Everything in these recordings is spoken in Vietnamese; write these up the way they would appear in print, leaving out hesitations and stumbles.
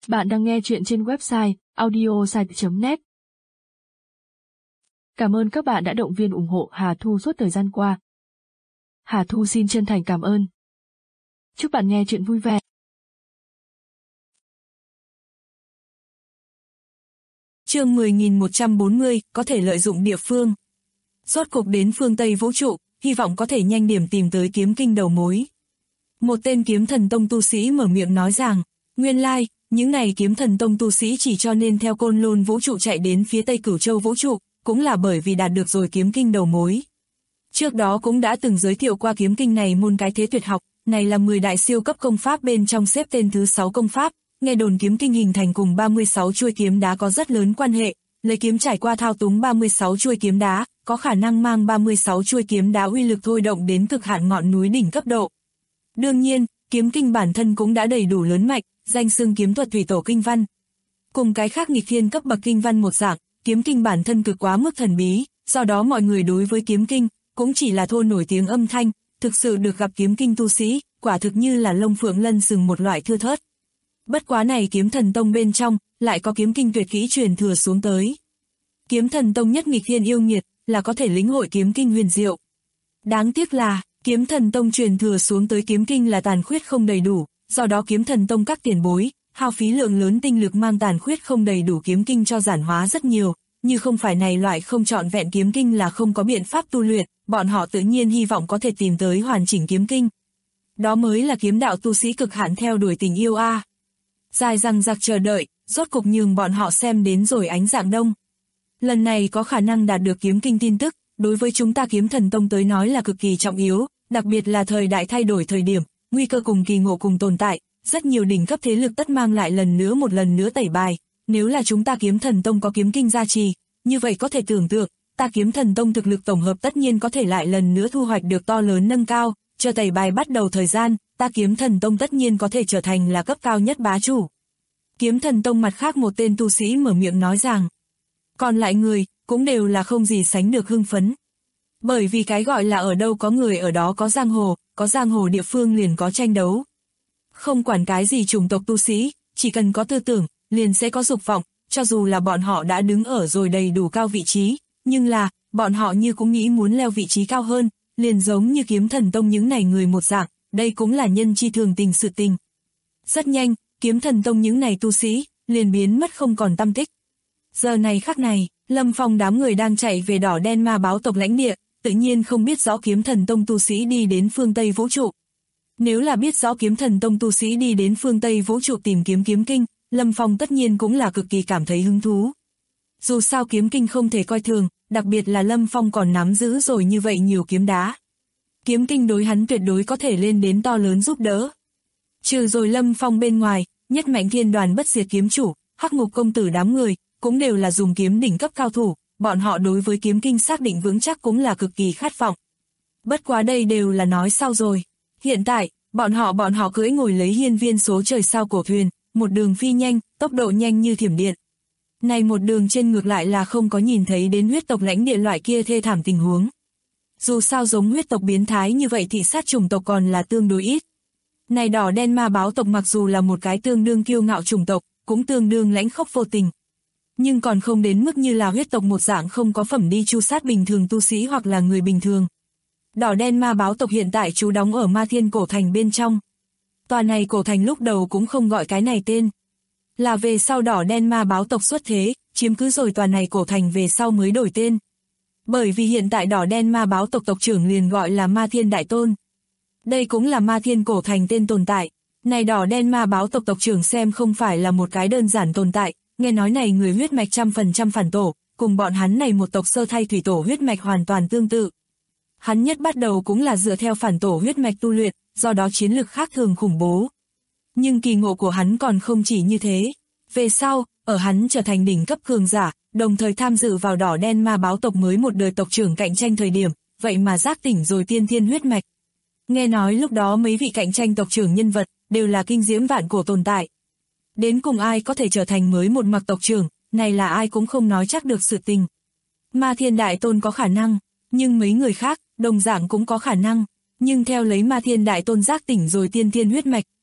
Bạn đang nghe chuyện trên website audiosite.net. Cảm ơn các bạn đã động viên ủng hộ Hà Thu suốt thời gian qua. Hà Thu xin chân thành cảm ơn. Chúc bạn nghe chuyện vui vẻ. Chương 10.140, có thể lợi dụng địa phương. Rốt cuộc đến phương Tây vũ trụ, hy vọng có thể nhanh điểm tìm tới kiếm kinh đầu mối. Một tên kiếm thần tông tu sĩ mở miệng nói rằng, nguyên lai, những này kiếm thần tông tu sĩ chỉ cho nên theo côn lôn vũ trụ chạy đến phía Tây Cửu Châu vũ trụ, cũng là bởi vì đạt được rồi kiếm kinh đầu mối. Trước đó cũng đã từng giới thiệu qua kiếm kinh này môn cái thế tuyệt học, này là 10 đại siêu cấp công pháp bên trong xếp tên thứ 6 công pháp, nghe đồn kiếm kinh hình thành cùng 36 chuôi kiếm đá có rất lớn quan hệ, lấy kiếm trải qua thao túng 36 chuôi kiếm đá, có khả năng mang 36 chuôi kiếm đá uy lực thôi động đến cực hạn ngọn núi đỉnh cấp độ. Đương nhiên, kiếm kinh bản thân cũng đã đầy đủ lớn mạnh, danh xưng kiếm thuật thủy tổ kinh văn. Cùng cái khác nghịch thiên cấp bậc kinh văn một dạng, kiếm kinh bản thân cực quá mức thần bí, do đó mọi người đối với kiếm kinh cũng chỉ là thô nổi tiếng âm thanh, thực sự được gặp kiếm kinh tu sĩ, quả thực như là lông phượng lân sừng một loại thưa thớt. Bất quá này kiếm thần tông bên trong, lại có kiếm kinh tuyệt kỹ truyền thừa xuống tới. Kiếm thần tông nhất nghịch thiên yêu nghiệt, là có thể lĩnh hội kiếm kinh huyền diệu. Đáng tiếc là, kiếm thần tông truyền thừa xuống tới kiếm kinh là tàn khuyết không đầy đủ, do đó kiếm thần tông các tiền bối, hao phí lượng lớn tinh lực mang tàn khuyết không đầy đủ kiếm kinh cho giản hóa rất nhiều, như không phải này loại không trọn vẹn kiếm kinh là không có biện pháp tu luyện, bọn họ tự nhiên hy vọng có thể tìm tới hoàn chỉnh kiếm kinh. Đó mới là kiếm đạo tu sĩ cực hạn theo đuổi tình yêu a. Dài dằng dặc chờ đợi, rốt cục nhường bọn họ xem đến rồi ánh dạng đông. Lần này có khả năng đạt được kiếm kinh tin tức, đối với chúng ta kiếm thần tông tới nói là cực kỳ trọng yếu, đặc biệt là thời đại thay đổi thời điểm, nguy cơ cùng kỳ ngộ cùng tồn tại, rất nhiều đỉnh cấp thế lực tất mang lại một lần nữa tẩy bài, nếu là chúng ta kiếm thần tông có kiếm kinh gia trì, như vậy có thể tưởng tượng, ta kiếm thần tông thực lực tổng hợp tất nhiên có thể lại lần nữa thu hoạch được to lớn nâng cao, chờ tẩy bài bắt đầu thời gian, ta kiếm thần tông tất nhiên có thể trở thành là cấp cao nhất bá chủ. Kiếm thần tông mặt khác một tên tu sĩ mở miệng nói rằng, còn lại người, cũng đều là không gì sánh được hưng phấn. Bởi vì cái gọi là ở đâu có người ở đó có giang hồ địa phương liền có tranh đấu. Không quản cái gì chủng tộc tu sĩ, chỉ cần có tư tưởng, liền sẽ có dục vọng, cho dù là bọn họ đã đứng ở rồi đầy đủ cao vị trí, nhưng là, bọn họ như cũng nghĩ muốn leo vị trí cao hơn, liền giống như kiếm thần tông những này người một dạng, đây cũng là nhân chi thường tình sự tình. Rất nhanh, kiếm thần tông những này tu sĩ, liền biến mất không còn tăm tích. Giờ này khắc này, Lâm Phong đám người đang chạy về đỏ đen ma báo tộc lãnh địa, tự nhiên không biết rõ kiếm thần tông tu sĩ đi đến phương Tây vũ trụ. Nếu là biết rõ kiếm thần tông tu sĩ đi đến phương Tây vũ trụ tìm kiếm kiếm kinh, Lâm Phong tất nhiên cũng là cực kỳ cảm thấy hứng thú. Dù sao kiếm kinh không thể coi thường, đặc biệt là Lâm Phong còn nắm giữ rồi như vậy nhiều kiếm đá. Kiếm kinh đối hắn tuyệt đối có thể lên đến to lớn giúp đỡ. Trừ rồi Lâm Phong bên ngoài, nhất mạnh thiên đoàn bất diệt kiếm chủ, Hắc Ngục công tử đám người, cũng đều là dùng kiếm đỉnh cấp cao thủ, bọn họ đối với kiếm kinh xác định vững chắc cũng là cực kỳ khát vọng. Bất quá đây đều là nói sau rồi. Hiện tại, bọn họ cưỡi ngồi lấy hiên viên số trời sao cổ thuyền, một đường phi nhanh, tốc độ nhanh như thiểm điện. Này một đường trên ngược lại là không có nhìn thấy đến huyết tộc lãnh địa loại kia thê thảm tình huống. Dù sao giống huyết tộc biến thái như vậy thì sát chủng tộc còn là tương đối ít. Này đỏ đen ma báo tộc mặc dù là một cái tương đương kiêu ngạo chủng tộc, cũng tương đương lãnh khốc vô tình. Nhưng còn không đến mức như là huyết tộc một dạng không có phẩm đi tru sát bình thường tu sĩ hoặc là người bình thường. Đỏ đen ma báo tộc hiện tại trú đóng ở Ma Thiên cổ thành bên trong. Tòa này cổ thành lúc đầu cũng không gọi cái này tên. Là về sau đỏ đen ma báo tộc xuất thế, chiếm cứ rồi tòa này cổ thành về sau mới đổi tên. Bởi vì hiện tại đỏ đen ma báo tộc tộc trưởng liền gọi là Ma Thiên Đại Tôn. Đây cũng là Ma Thiên cổ thành tên tồn tại. Này đỏ đen ma báo tộc tộc trưởng xem không phải là một cái đơn giản tồn tại, nghe nói này người huyết mạch 100% phản tổ, cùng bọn hắn này một tộc sơ thay thủy tổ huyết mạch hoàn toàn tương tự. Hắn nhất bắt đầu cũng là dựa theo phản tổ huyết mạch tu luyện, do đó chiến lực khác thường khủng bố. Nhưng kỳ ngộ của hắn còn không chỉ như thế. Về sau, ở hắn trở thành đỉnh cấp cường giả, đồng thời tham dự vào đỏ đen ma báo tộc mới một đời tộc trưởng cạnh tranh thời điểm, vậy mà giác tỉnh rồi tiên thiên huyết mạch. Nghe nói lúc đó mấy vị cạnh tranh tộc trưởng nhân vật, đều là kinh diễm vạn cổ tồn tại. Đến cùng ai có thể trở thành mới một mặc tộc trưởng, này là ai cũng không nói chắc được sự tình. Ma Thiên Đại Tôn có khả năng, nhưng mấy người khác, đồng dạng cũng có khả năng. Nhưng theo lấy Ma Thiên Đại Tôn giác tỉnh rồi tiên thiên huyết mạch,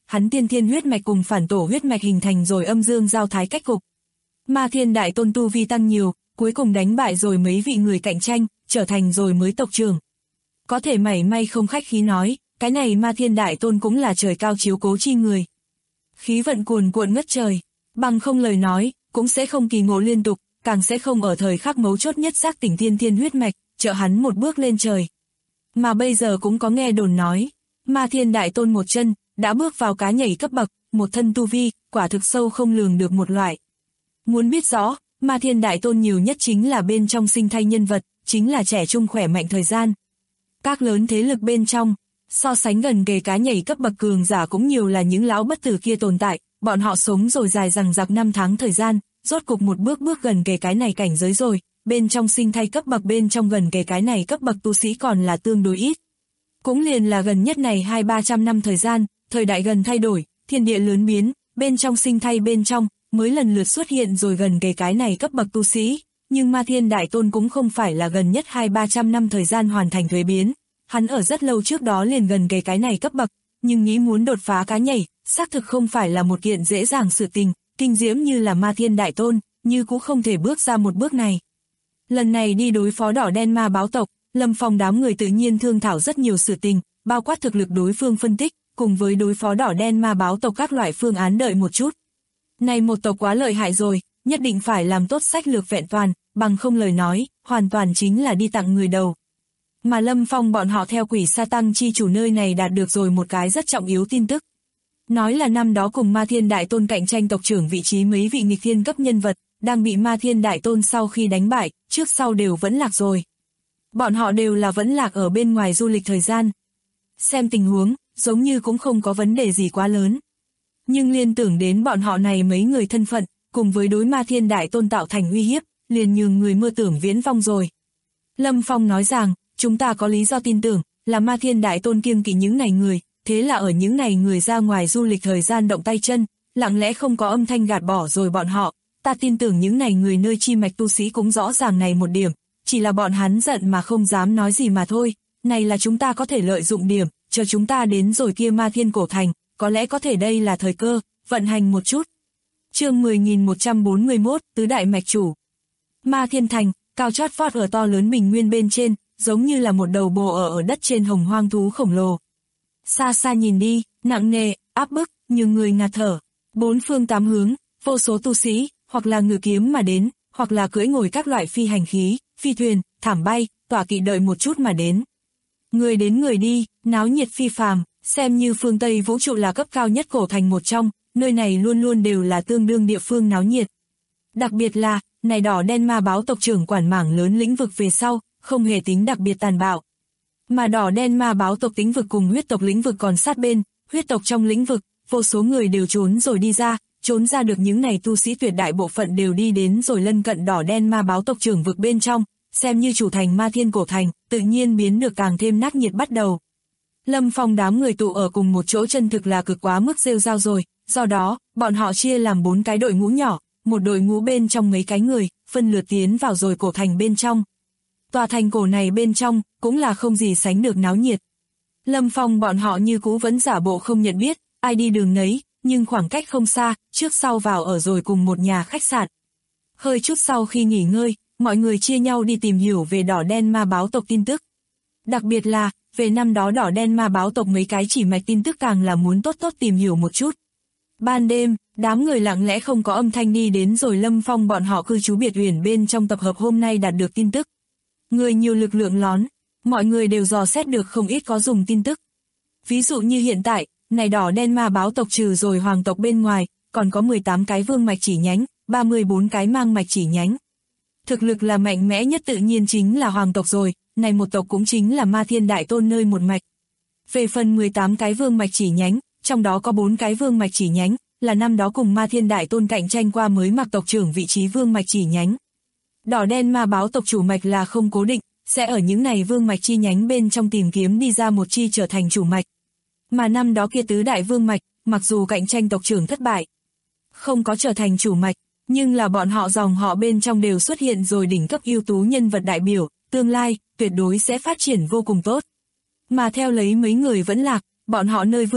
hắn tiên thiên huyết mạch cùng phản tổ huyết mạch hình thành rồi âm dương giao thái cách cục. Ma Thiên Đại Tôn tu vi tăng nhiều, cuối cùng đánh bại rồi mấy vị người cạnh tranh, trở thành rồi mới tộc trưởng. Có thể mảy may không khách khí nói, cái này Ma Thiên Đại Tôn cũng là trời cao chiếu cố chi người. Khí vận cuồn cuộn ngất trời, bằng không lời nói, cũng sẽ không kỳ ngộ liên tục, càng sẽ không ở thời khắc mấu chốt nhất giác tỉnh tiên thiên huyết mạch, trợ hắn một bước lên trời. Mà bây giờ cũng có nghe đồn nói, Ma Thiên Đại Tôn một chân, đã bước vào cá nhảy cấp bậc, một thân tu vi, quả thực sâu không lường được một loại. Muốn biết rõ, Ma Thiên Đại Tôn nhiều nhất chính là bên trong sinh thay nhân vật, chính là trẻ trung khỏe mạnh thời gian. Các lớn thế lực bên trong, so sánh gần kề cá nhảy cấp bậc cường giả cũng nhiều là những lão bất tử kia tồn tại, bọn họ sống rồi dài dằng dặc 5 tháng thời gian, rốt cục một bước gần kề cái này cảnh giới rồi, bên trong sinh thay cấp bậc bên trong gần kề cái này cấp bậc tu sĩ còn là tương đối ít. Cũng liền là gần nhất này 200-300 năm thời gian, thời đại gần thay đổi, thiên địa lớn biến, bên trong sinh thay bên trong, mới lần lượt xuất hiện rồi gần kề cái này cấp bậc tu sĩ, nhưng Ma Thiên Đại Tôn cũng không phải là gần nhất 200-300 năm thời gian hoàn thành thuế biến, hắn ở rất lâu trước đó liền gần kề cái này cấp bậc, nhưng nghĩ muốn đột phá cá nhảy, xác thực không phải là một kiện dễ dàng sự tình, kinh diễm như là Ma Thiên Đại Tôn, như cũng không thể bước ra một bước này. Lần này đi đối phó đỏ đen ma báo tộc, Lâm Phong đám người tự nhiên thương thảo rất nhiều sự tình, bao quát thực lực đối phương phân tích, cùng với đối phó đỏ đen ma báo tộc các loại phương án đợi một chút. Này một tộc quá lợi hại rồi, nhất định phải làm tốt sách lược vẹn toàn, bằng không lời nói, hoàn toàn chính là đi tặng người đầu. Mà Lâm Phong bọn họ theo Quỷ Sa Tăng chi chủ nơi này đạt được rồi một cái rất trọng yếu tin tức. Nói là năm đó cùng Ma Thiên Đại Tôn cạnh tranh tộc trưởng vị trí mấy vị nghịch thiên cấp nhân vật, đang bị Ma Thiên Đại Tôn sau khi đánh bại, trước sau đều vẫn lạc rồi. Bọn họ đều là vẫn lạc ở bên ngoài du lịch thời gian. Xem tình huống, giống như cũng không có vấn đề gì quá lớn. Nhưng liên tưởng đến bọn họ này mấy người thân phận, cùng với đối Ma Thiên Đại Tôn tạo thành uy hiếp, liền nhường người mơ tưởng viễn vong rồi. Lâm Phong nói rằng, chúng ta có lý do tin tưởng, là Ma Thiên Đại Tôn kiêng kỵ những này người, thế là ở những này người ra ngoài du lịch thời gian động tay chân, lặng lẽ không có âm thanh gạt bỏ rồi bọn họ, ta tin tưởng những này người nơi chi mạch tu sĩ cũng rõ ràng này một điểm, chỉ là bọn hắn giận mà không dám nói gì mà thôi, này là chúng ta có thể lợi dụng điểm, chờ chúng ta đến rồi kia Ma Thiên cổ thành, có lẽ có thể đây là thời cơ, vận hành một chút. Chương 10.141, Tứ Đại Mạch Chủ. Ma Thiên Thành, cao chót vót ở to lớn bình nguyên bên trên, giống như là một đầu bò ở đất trên hồng hoang thú khổng lồ. Xa xa nhìn đi, nặng nề, áp bức, như người ngạt thở. Bốn phương tám hướng, vô số tu sĩ, hoặc là ngự kiếm mà đến, hoặc là cưỡi ngồi các loại phi hành khí, phi thuyền, thảm bay, tỏa kỵ đợi một chút mà đến. Người đến người đi, náo nhiệt phi phàm, xem như phương Tây vũ trụ là cấp cao nhất cổ thành một trong, nơi này luôn luôn đều là tương đương địa phương náo nhiệt. Đặc biệt là, này đỏ đen ma báo tộc trưởng quản mảng lớn lĩnh vực về sau, không hề tính đặc biệt tàn bạo. Mà đỏ đen ma báo tộc lĩnh vực cùng huyết tộc lĩnh vực còn sát bên, huyết tộc trong lĩnh vực, vô số người đều trốn rồi đi ra, trốn ra được những này tu sĩ tuyệt đại bộ phận đều đi đến rồi lân cận đỏ đen ma báo tộc trưởng vực bên trong, xem như chủ thành Ma Thiên cổ thành, tự nhiên biến được càng thêm nát nhiệt bắt đầu. Lâm Phong đám người tụ ở cùng một chỗ chân thực là cực quá mức rêu rao rồi, do đó, bọn họ chia làm 4 cái đội ngũ nhỏ, một đội ngũ bên trong mấy cái người, phân lượt tiến vào rồi cổ thành bên trong. Tòa thành cổ này bên trong, cũng là không gì sánh được náo nhiệt. Lâm Phong bọn họ như cũ vẫn giả bộ không nhận biết, ai đi đường nấy, nhưng khoảng cách không xa, trước sau vào ở rồi cùng một nhà khách sạn. Hơi chút sau khi nghỉ ngơi, mọi người chia nhau đi tìm hiểu về đỏ đen ma báo tộc tin tức. Đặc biệt là, về năm đó đỏ đen ma báo tộc mấy cái chỉ mạch tin tức càng là muốn tốt tìm hiểu một chút. Ban đêm, đám người lặng lẽ không có âm thanh đi đến rồi Lâm Phong bọn họ cư trú biệt uyển bên trong tập hợp hôm nay đạt được tin tức. Người nhiều lực lượng lón, mọi người đều dò xét được không ít có dùng tin tức. Ví dụ như hiện tại, này đỏ đen ma báo tộc trừ rồi hoàng tộc bên ngoài, còn có 18 cái vương mạch chỉ nhánh, 34 cái mang mạch chỉ nhánh. Thực lực là mạnh mẽ nhất tự nhiên chính là hoàng tộc rồi, này một tộc cũng chính là Ma Thiên Đại Tôn nơi một mạch. Về phần 18 cái vương mạch chỉ nhánh, trong đó có 4 cái vương mạch chỉ nhánh, là năm đó cùng Ma Thiên Đại Tôn cạnh tranh qua mới mặc tộc trưởng vị trí vương mạch chỉ nhánh. Đỏ đen ma báo tộc chủ mạch là không cố định, sẽ ở những này vương mạch chi nhánh bên trong tìm kiếm đi ra một chi trở thành chủ mạch. Mà năm đó kia tứ đại vương mạch, mặc dù cạnh tranh tộc trưởng thất bại, không có trở thành chủ mạch, nhưng là bọn họ dòng họ bên trong đều xuất hiện rồi đỉnh cấp ưu tú nhân vật đại biểu, tương lai, tuyệt đối sẽ phát triển vô cùng tốt. Mà theo lấy mấy người vẫn lạc, bọn họ nơi vương mạch,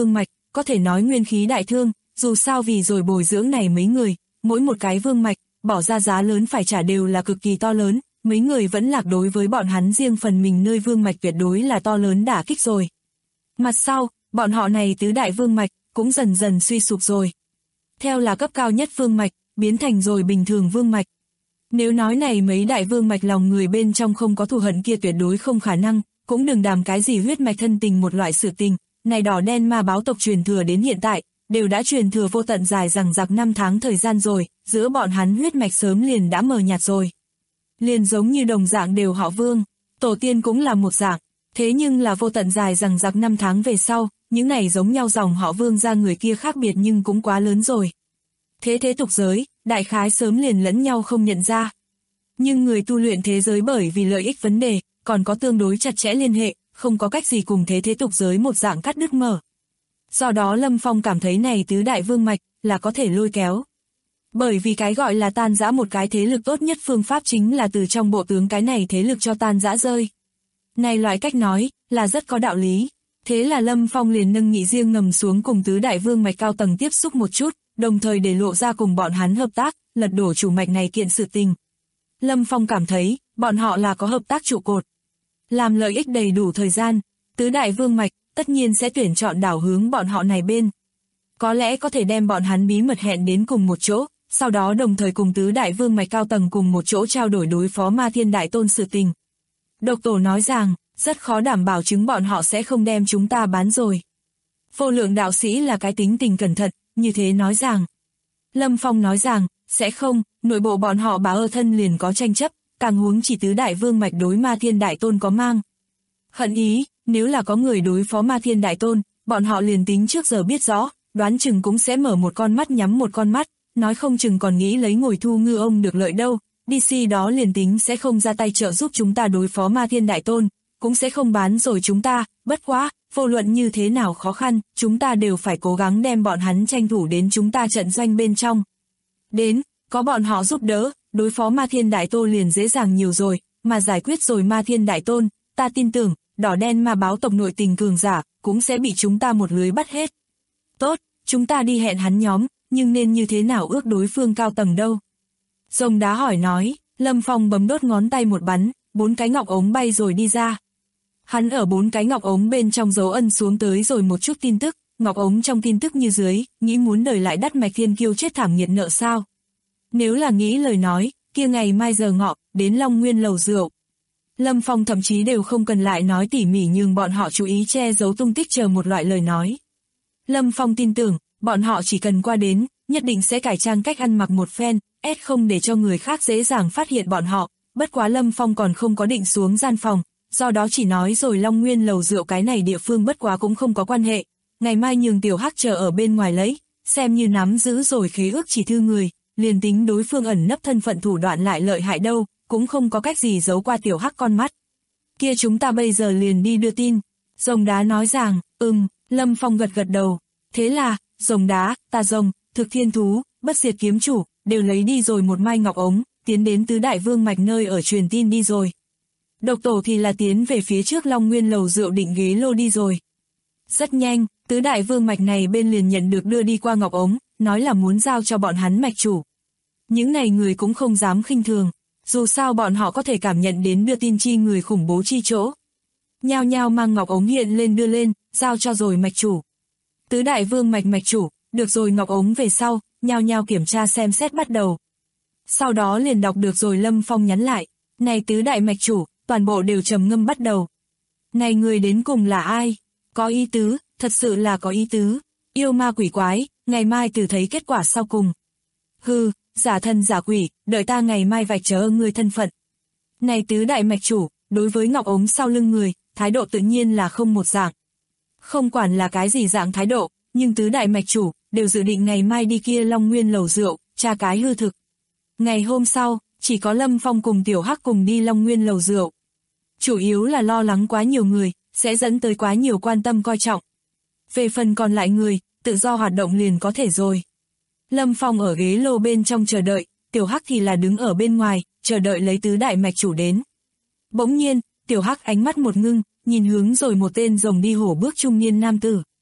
có thể nói nguyên khí đại thương, dù sao vì rồi bồi dưỡng này mấy người, mỗi một cái vương mạch, bỏ ra giá lớn phải trả đều là cực kỳ to lớn, mấy người vẫn lạc đối với bọn hắn riêng phần mình nơi vương mạch tuyệt đối là to lớn đả kích rồi. Mặt sau, bọn họ này tứ đại vương mạch, cũng dần dần suy sụp rồi. Theo là cấp cao nhất vương mạch, biến thành rồi bình thường vương mạch. Nếu nói này mấy đại vương mạch lòng người bên trong không có thù hận kia tuyệt đối không khả năng, cũng đừng đàm cái gì huyết mạch thân tình một loại sự tình, này đỏ đen ma báo tộc truyền thừa đến hiện tại, đều đã truyền thừa vô tận dài rằng giặc 5 tháng thời gian rồi, giữa bọn hắn huyết mạch sớm liền đã mờ nhạt rồi. Liền giống như đồng dạng đều họ Vương, tổ tiên cũng là một dạng, thế nhưng là vô tận dài rằng giặc 5 tháng về sau, những này giống nhau dòng họ Vương ra người kia khác biệt nhưng cũng quá lớn rồi. Thế tục giới, đại khái sớm liền lẫn nhau không nhận ra. Nhưng người tu luyện thế giới bởi vì lợi ích vấn đề, còn có tương đối chặt chẽ liên hệ, không có cách gì cùng thế tục giới một dạng cắt đứt mở. Do đó Lâm Phong cảm thấy này tứ đại vương mạch là có thể lôi kéo. Bởi vì cái gọi là tan rã một cái thế lực tốt nhất phương pháp chính là từ trong bộ tướng cái này thế lực cho tan rã rơi. Này loại cách nói là rất có đạo lý. Thế là Lâm Phong liền nâng nghị riêng ngầm xuống cùng tứ đại vương mạch cao tầng tiếp xúc một chút, đồng thời để lộ ra cùng bọn hắn hợp tác, lật đổ chủ mạch này kiện sự tình. Lâm Phong cảm thấy, bọn họ là có hợp tác trụ cột. Làm lợi ích đầy đủ thời gian, tứ đại vương mạch, tất nhiên sẽ tuyển chọn đảo hướng bọn họ này bên. Có lẽ có thể đem bọn hắn bí mật hẹn đến cùng một chỗ, sau đó đồng thời cùng tứ đại vương mạch cao tầng cùng một chỗ trao đổi đối phó Ma Thiên Đại Tôn sự tình. Độc Tổ nói rằng, rất khó đảm bảo chứng bọn họ sẽ không đem chúng ta bán rồi. Vô Lượng đạo sĩ là cái tính tình cẩn thận, như thế nói rằng. Lâm Phong nói rằng, sẽ không, nội bộ bọn họ bá ở thân liền có tranh chấp, càng huống chỉ tứ đại vương mạch đối Ma Thiên Đại Tôn có mang hận ý, nếu là có người đối phó Ma Thiên Đại Tôn, bọn họ liền tính trước giờ biết rõ, đoán chừng cũng sẽ mở một con mắt nhắm một con mắt, nói không chừng còn nghĩ lấy ngồi thu ngư ông được lợi đâu, DC đó liền tính sẽ không ra tay trợ giúp chúng ta đối phó Ma Thiên Đại Tôn, cũng sẽ không bán rồi chúng ta, bất quá, vô luận như thế nào khó khăn, chúng ta đều phải cố gắng đem bọn hắn tranh thủ đến chúng ta trận doanh bên trong. Đến, có bọn họ giúp đỡ, đối phó Ma Thiên Đại Tôn liền dễ dàng nhiều rồi, mà giải quyết rồi Ma Thiên Đại Tôn, ta tin tưởng, đỏ đen ma báo tộc nội tình cường giả, cũng sẽ bị chúng ta một lưới bắt hết. Tốt, chúng ta đi hẹn hắn nhóm, nhưng nên như thế nào ước đối phương cao tầng đâu? Rồng đá hỏi nói, Lâm Phong bấm đốt ngón tay một bắn, 4 cái ngọc ống bay rồi đi ra. Hắn ở 4 cái ngọc ống bên trong dấu ân xuống tới rồi một chút tin tức, ngọc ống trong tin tức như dưới, nghĩ muốn đời lại đắt mạch thiên kiêu chết thảm nghiệt nợ sao? Nếu là nghĩ lời nói, kia ngày mai giờ ngọ, đến Long Nguyên lầu rượu. Lâm Phong thậm chí đều không cần lại nói tỉ mỉ nhưng bọn họ chú ý che giấu tung tích chờ một loại lời nói. Lâm Phong tin tưởng, bọn họ chỉ cần qua đến, nhất định sẽ cải trang cách ăn mặc một phen, không để cho người khác dễ dàng phát hiện bọn họ, bất quá Lâm Phong còn không có định xuống gian phòng, do đó chỉ nói rồi Long Nguyên lầu rượu cái này địa phương bất quá cũng không có quan hệ, ngày mai nhường Tiểu Hắc chờ ở bên ngoài lấy, xem như nắm giữ rồi khế ước chỉ thư người, liền tính đối phương ẩn nấp thân phận thủ đoạn lại lợi hại đâu, cũng không có cách gì giấu qua Tiểu Hắc con mắt. Kia chúng ta bây giờ liền đi đưa tin. Rồng đá nói rằng, Lâm Phong gật gật đầu. Thế là, rồng đá, tà rồng, thực thiên thú, bất diệt kiếm chủ, đều lấy đi rồi một mai ngọc ống, tiến đến tứ đại vương mạch nơi ở truyền tin đi rồi. Độc Tổ thì là tiến về phía trước Long Nguyên lầu rượu định ghế lô đi rồi. Rất nhanh, tứ đại vương mạch này bên liền nhận được đưa đi qua ngọc ống, nói là muốn giao cho bọn hắn mạch chủ. Những này người cũng không dám khinh thường, dù sao bọn họ có thể cảm nhận đến đưa tin chi người khủng bố chi chỗ. Nhao nhao mang ngọc ống hiện lên đưa lên, giao cho rồi mạch chủ. Tứ đại vương mạch chủ, được rồi ngọc ống về sau, nhao nhao kiểm tra xem xét bắt đầu. Sau đó liền đọc được rồi Lâm Phong nhắn lại, này tứ đại mạch chủ, toàn bộ đều trầm ngâm bắt đầu. Này người đến cùng là ai? Có ý tứ, thật sự là có ý tứ. Yêu ma quỷ quái, ngày mai từ thấy kết quả sau cùng. Hừ, giả thân giả quỷ, đợi ta ngày mai vạch trớ người thân phận. Này tứ đại mạch chủ, đối với ngọc ống sau lưng người, thái độ tự nhiên là không một dạng. Không quản là cái gì dạng thái độ, nhưng tứ đại mạch chủ, đều dự định ngày mai đi kia Long Nguyên lầu rượu, tra cái hư thực. Ngày hôm sau, chỉ có Lâm Phong cùng Tiểu Hắc cùng đi Long Nguyên lầu rượu. Chủ yếu là lo lắng quá nhiều người, sẽ dẫn tới quá nhiều quan tâm coi trọng. Về phần còn lại người, tự do hoạt động liền có thể rồi. Lâm Phong ở ghế lô bên trong chờ đợi, Tiểu Hắc thì là đứng ở bên ngoài, chờ đợi lấy tứ đại mạch chủ đến. Bỗng nhiên, Tiểu Hắc ánh mắt một ngưng, nhìn hướng rồi một tên rồng đi hổ bước trung niên nam tử.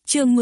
Chương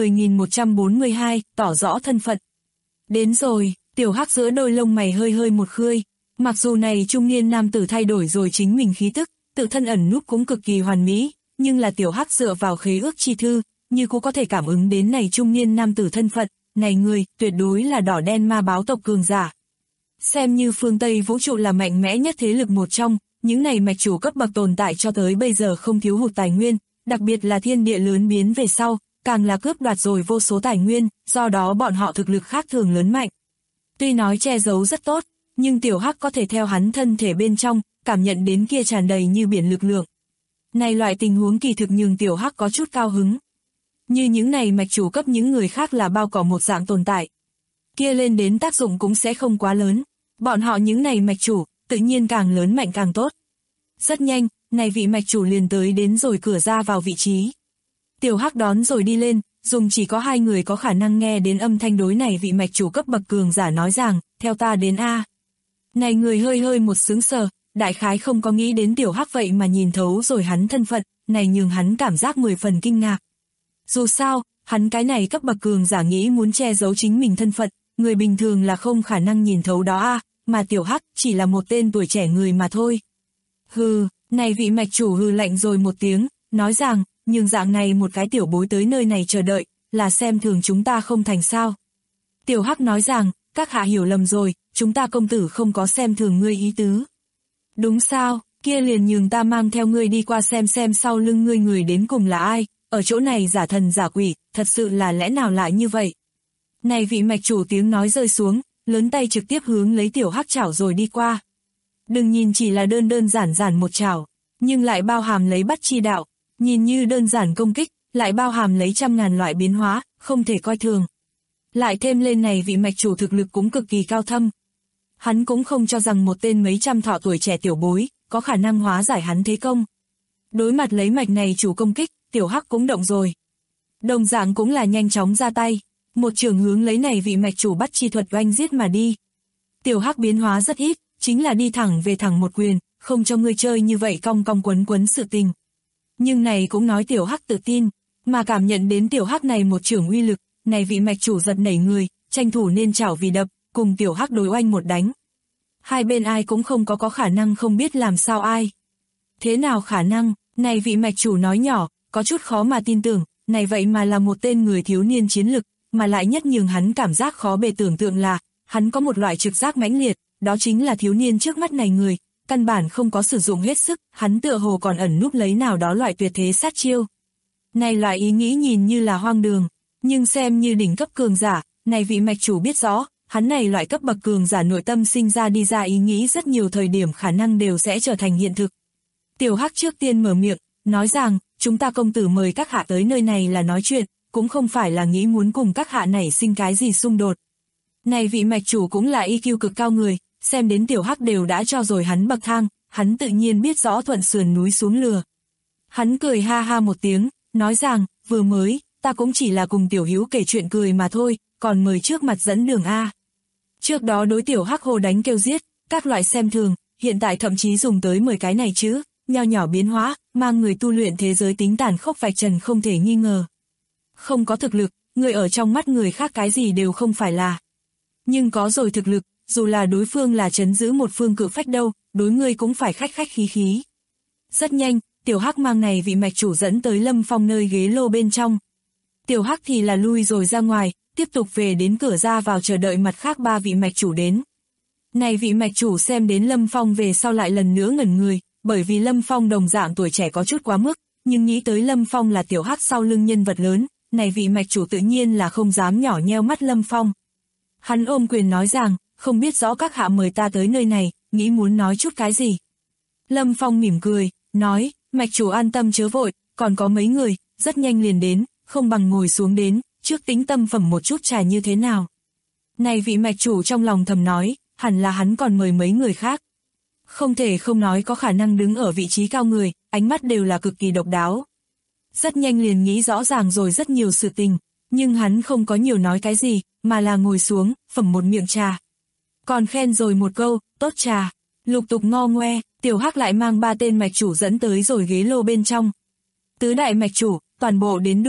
10.142, tỏ rõ thân phận. Đến rồi, Tiểu Hắc giữa đôi lông mày hơi hơi một khơi. Mặc dù này trung niên nam tử thay đổi rồi chính mình khí tức, tự thân ẩn núp cũng cực kỳ hoàn mỹ, nhưng là Tiểu Hắc dựa vào khế ước chi thư, như cũng có thể cảm ứng đến này trung niên nam tử thân phận, này người, tuyệt đối là đỏ đen ma báo tộc cường giả. Xem như phương Tây vũ trụ là mạnh mẽ nhất thế lực một trong, những này mạch chủ cấp bậc tồn tại cho tới bây giờ không thiếu hụt tài nguyên, đặc biệt là thiên địa lớn biến về sau, càng là cướp đoạt rồi vô số tài nguyên, do đó bọn họ thực lực khác thường lớn mạnh. Tuy nói che giấu rất tốt, nhưng Tiểu Hắc có thể theo hắn thân thể bên trong, cảm nhận đến kia tràn đầy như biển lực lượng. Này loại tình huống kỳ thực nhường Tiểu Hắc có chút cao hứng. Như những này mạch chủ cấp những người khác là bao cỏ một dạng tồn tại. Kia lên đến tác dụng cũng sẽ không quá lớn. Bọn họ những này mạch chủ, tự nhiên càng lớn mạnh càng tốt. Rất nhanh, này vị mạch chủ liền tới đến rồi cửa ra vào vị trí. Tiểu Hắc đón rồi đi lên, dùng chỉ có 2 người có khả năng nghe đến âm thanh đối này vị mạch chủ cấp bậc cường giả nói rằng, theo ta đến A. Này người hơi hơi một sướng sờ, đại khái không có nghĩ đến Tiểu Hắc vậy mà nhìn thấu rồi hắn thân phận, này nhường hắn cảm giác 10 phần kinh ngạc. Dù sao, hắn cái này cấp bậc cường giả nghĩ muốn che giấu chính mình thân phận, người bình thường là không khả năng nhìn thấu đó a, mà Tiểu Hắc chỉ là một tên tuổi trẻ người mà thôi. Hừ, này vị mạch chủ hừ lạnh rồi một tiếng, nói rằng, nhưng dạng này một cái tiểu bối tới nơi này chờ đợi, là xem thường chúng ta không thành sao. Tiểu Hắc nói rằng, các hạ hiểu lầm rồi, chúng ta công tử không có xem thường ngươi ý tứ. Đúng sao, kia liền nhường ta mang theo ngươi đi qua xem sau lưng ngươi người đến cùng là ai, ở chỗ này giả thần giả quỷ, thật sự là lẽ nào lại như vậy. Này vị mạch chủ tiếng nói rơi xuống, lớn tay trực tiếp hướng lấy Tiểu Hắc chảo rồi đi qua. Đừng nhìn chỉ là đơn giản một chảo, nhưng lại bao hàm lấy bắt chi đạo, nhìn như đơn giản công kích, lại bao hàm lấy trăm ngàn loại biến hóa, không thể coi thường. Lại thêm lên này vị mạch chủ thực lực cũng cực kỳ cao thâm. Hắn cũng không cho rằng một tên mấy trăm thọ tuổi trẻ tiểu bối, có khả năng hóa giải hắn thế công. Đối mặt lấy mạch này chủ công kích, Tiểu Hắc cũng động rồi. Đồng dạng cũng là nhanh chóng ra tay, một trường hướng lấy này vị mạch chủ bắt chi thuật oanh giết mà đi. Tiểu Hắc biến hóa rất ít, chính là đi thẳng về thẳng một quyền, không cho ngươi chơi như vậy cong cong quấn sự tình. Nhưng này cũng nói Tiểu Hắc tự tin, mà cảm nhận đến Tiểu Hắc này một trường uy lực, này vị mạch chủ giật nảy người, tranh thủ nên chảo vì đập, cùng Tiểu Hắc đối oanh một đánh. Hai bên ai cũng không có khả năng không biết làm sao ai. Thế nào khả năng, này vị mạch chủ nói nhỏ, có chút khó mà tin tưởng, này vậy mà là một tên người thiếu niên chiến lực, mà lại nhất nhường hắn cảm giác khó bề tưởng tượng là, hắn có một loại trực giác mãnh liệt, đó chính là thiếu niên trước mắt này người, căn bản không có sử dụng hết sức, hắn tựa hồ còn ẩn núp lấy nào đó loại tuyệt thế sát chiêu. Này loại ý nghĩ nhìn như là hoang đường, nhưng xem như đỉnh cấp cường giả, này vị mạch chủ biết rõ, hắn này loại cấp bậc cường giả nội tâm sinh ra đi ra ý nghĩ rất nhiều thời điểm khả năng đều sẽ trở thành hiện thực. Tiểu Hắc trước tiên mở miệng, nói rằng, chúng ta công tử mời các hạ tới nơi này là nói chuyện, cũng không phải là nghĩ muốn cùng các hạ nảy sinh cái gì xung đột. Này vị mạch chủ cũng là IQ cực cao người, xem đến Tiểu Hắc đều đã cho rồi hắn bậc thang, hắn tự nhiên biết rõ thuận sườn núi xuống lừa. Hắn cười ha ha một tiếng, nói rằng, vừa mới, ta cũng chỉ là cùng Tiểu Hữu kể chuyện cười mà thôi, còn mời trước mặt dẫn đường A. Trước đó đối Tiểu Hắc hồ đánh kêu giết, các loại xem thường, hiện tại thậm chí dùng tới 10 cái này chứ, nho nhỏ biến hóa, mang người tu luyện thế giới tính tàn khốc vạch trần không thể nghi ngờ. Không có thực lực, người ở trong mắt người khác cái gì đều không phải là. Nhưng có rồi thực lực, dù là đối phương là trấn giữ một phương cự phách đâu, đối ngươi cũng phải khách khí. Rất nhanh, Tiểu Hắc mang này vị mạch chủ dẫn tới Lâm Phong nơi ghế lô bên trong. Tiểu Hắc thì là lui rồi ra ngoài, tiếp tục về đến cửa ra vào chờ đợi mặt khác 3 vị mạch chủ đến. Này vị mạch chủ xem đến Lâm Phong về sau lại lần nữa ngẩn người, bởi vì Lâm Phong đồng dạng tuổi trẻ có chút quá mức, nhưng nghĩ tới Lâm Phong là Tiểu Hắc sau lưng nhân vật lớn, này vị mạch chủ tự nhiên là không dám nhỏ nheo mắt Lâm Phong. Hắn ôm quyền nói rằng, không biết rõ các hạ mời ta tới nơi này, nghĩ muốn nói chút cái gì. Lâm Phong mỉm cười, nói, mạch chủ an tâm chớ vội, còn có mấy người, rất nhanh liền đến, không bằng ngồi xuống đến, trước tính tâm phẩm một chút trà như thế nào. Này vị mạch chủ trong lòng thầm nói, hẳn là hắn còn mời mấy người khác. Không thể không nói có khả năng đứng ở vị trí cao người, ánh mắt đều là cực kỳ độc đáo. Rất nhanh liền nghĩ rõ ràng rồi rất nhiều sự tình, nhưng hắn không có nhiều nói cái gì, mà là ngồi xuống, phẩm một miệng trà. Còn khen rồi một câu, tốt trà, lục tục ngo ngoe, Tiểu Hắc lại mang 3 tên mạch chủ dẫn tới rồi ghế lô bên trong. Tứ đại mạch chủ, toàn bộ đến đủ.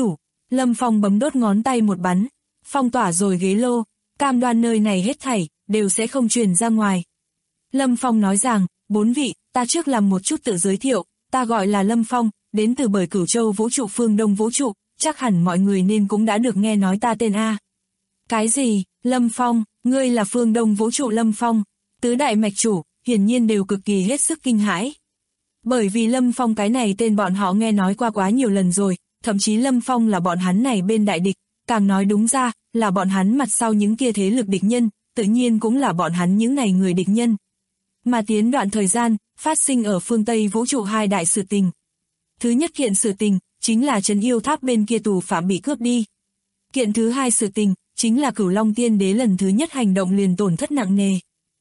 Lâm Phong bấm đốt ngón tay một bắn, phong tỏa rồi ghế lô, cam đoan nơi này hết thảy, đều sẽ không truyền ra ngoài. Lâm Phong nói rằng, 4 vị, ta trước làm một chút tự giới thiệu, ta gọi là Lâm Phong, đến từ bởi Cửu Châu vũ trụ phương Đông vũ trụ, chắc hẳn mọi người nên cũng đã được nghe nói ta tên A. Cái gì, Lâm Phong, ngươi là phương Đông vũ trụ Lâm Phong? Tứ đại mạch chủ, hiển nhiên đều cực kỳ hết sức kinh hãi. Bởi vì Lâm Phong cái này tên bọn họ nghe nói qua quá nhiều lần rồi, thậm chí Lâm Phong là bọn hắn này bên đại địch, càng nói đúng ra, là bọn hắn mặt sau những kia thế lực địch nhân, tự nhiên cũng là bọn hắn những này người địch nhân. Mà tiến đoạn thời gian, phát sinh ở phương Tây vũ trụ 2 đại sự tình. Thứ nhất kiện sự tình, chính là trấn yêu tháp bên kia tù phạm bị cướp đi. Kiện thứ hai sự tình, chính là Cửu Long Tiên Đế lần thứ nhất hành động liền tổn thất nặng nề.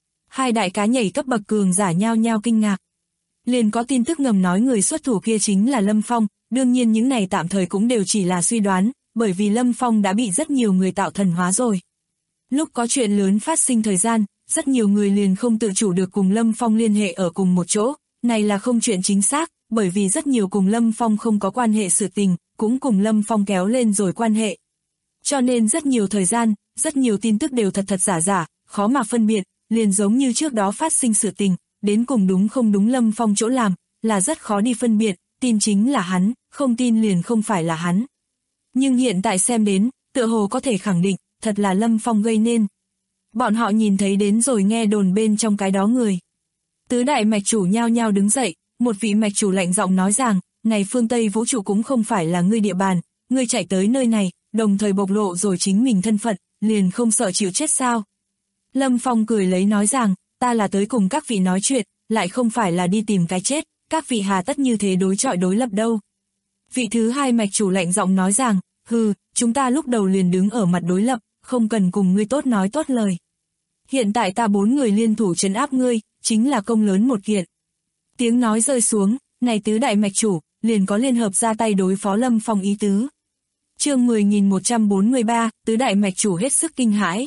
2 đại cá nhảy cấp bậc cường giả nhao nhao kinh ngạc. Liền có tin tức ngầm nói người xuất thủ kia chính là Lâm Phong, đương nhiên những này tạm thời cũng đều chỉ là suy đoán, bởi vì Lâm Phong đã bị rất nhiều người tạo thần hóa rồi. Lúc có chuyện lớn phát sinh thời gian, rất nhiều người liền không tự chủ được cùng Lâm Phong liên hệ ở cùng một chỗ, này là không chuyện chính xác, bởi vì rất nhiều cùng Lâm Phong không có quan hệ sự tình, cũng cùng Lâm Phong kéo lên rồi quan hệ. Cho nên rất nhiều thời gian, rất nhiều tin tức đều thật thật giả giả, khó mà phân biệt, liền giống như trước đó phát sinh sự tình, đến cùng đúng không đúng Lâm Phong chỗ làm, là rất khó đi phân biệt, tin chính là hắn, không tin liền không phải là hắn. Nhưng hiện tại xem đến, tựa hồ có thể khẳng định, thật là Lâm Phong gây nên. Bọn họ nhìn thấy đến rồi nghe đồn bên trong cái đó người. Tứ đại mạch chủ nhao nhao đứng dậy, một vị mạch chủ lạnh giọng nói rằng, này phương Tây vũ trụ cũng không phải là ngươi địa bàn, ngươi chạy tới nơi này, đồng thời bộc lộ rồi chính mình thân phận, liền không sợ chịu chết sao. Lâm Phong cười lấy nói rằng, ta là tới cùng các vị nói chuyện, lại không phải là đi tìm cái chết, các vị hà tất như thế đối chọi đối lập đâu. Vị thứ hai mạch chủ lạnh giọng nói rằng, hừ, chúng ta lúc đầu liền đứng ở mặt đối lập, không cần cùng ngươi tốt nói tốt lời. Hiện tại ta 4 người liên thủ trấn áp ngươi, chính là công lớn một kiện. Tiếng nói rơi xuống, này tứ đại mạch chủ, liền có liên hợp ra tay đối phó Lâm Phong ý tứ. Chương 10.143, tứ đại mạch chủ hết sức kinh hãi.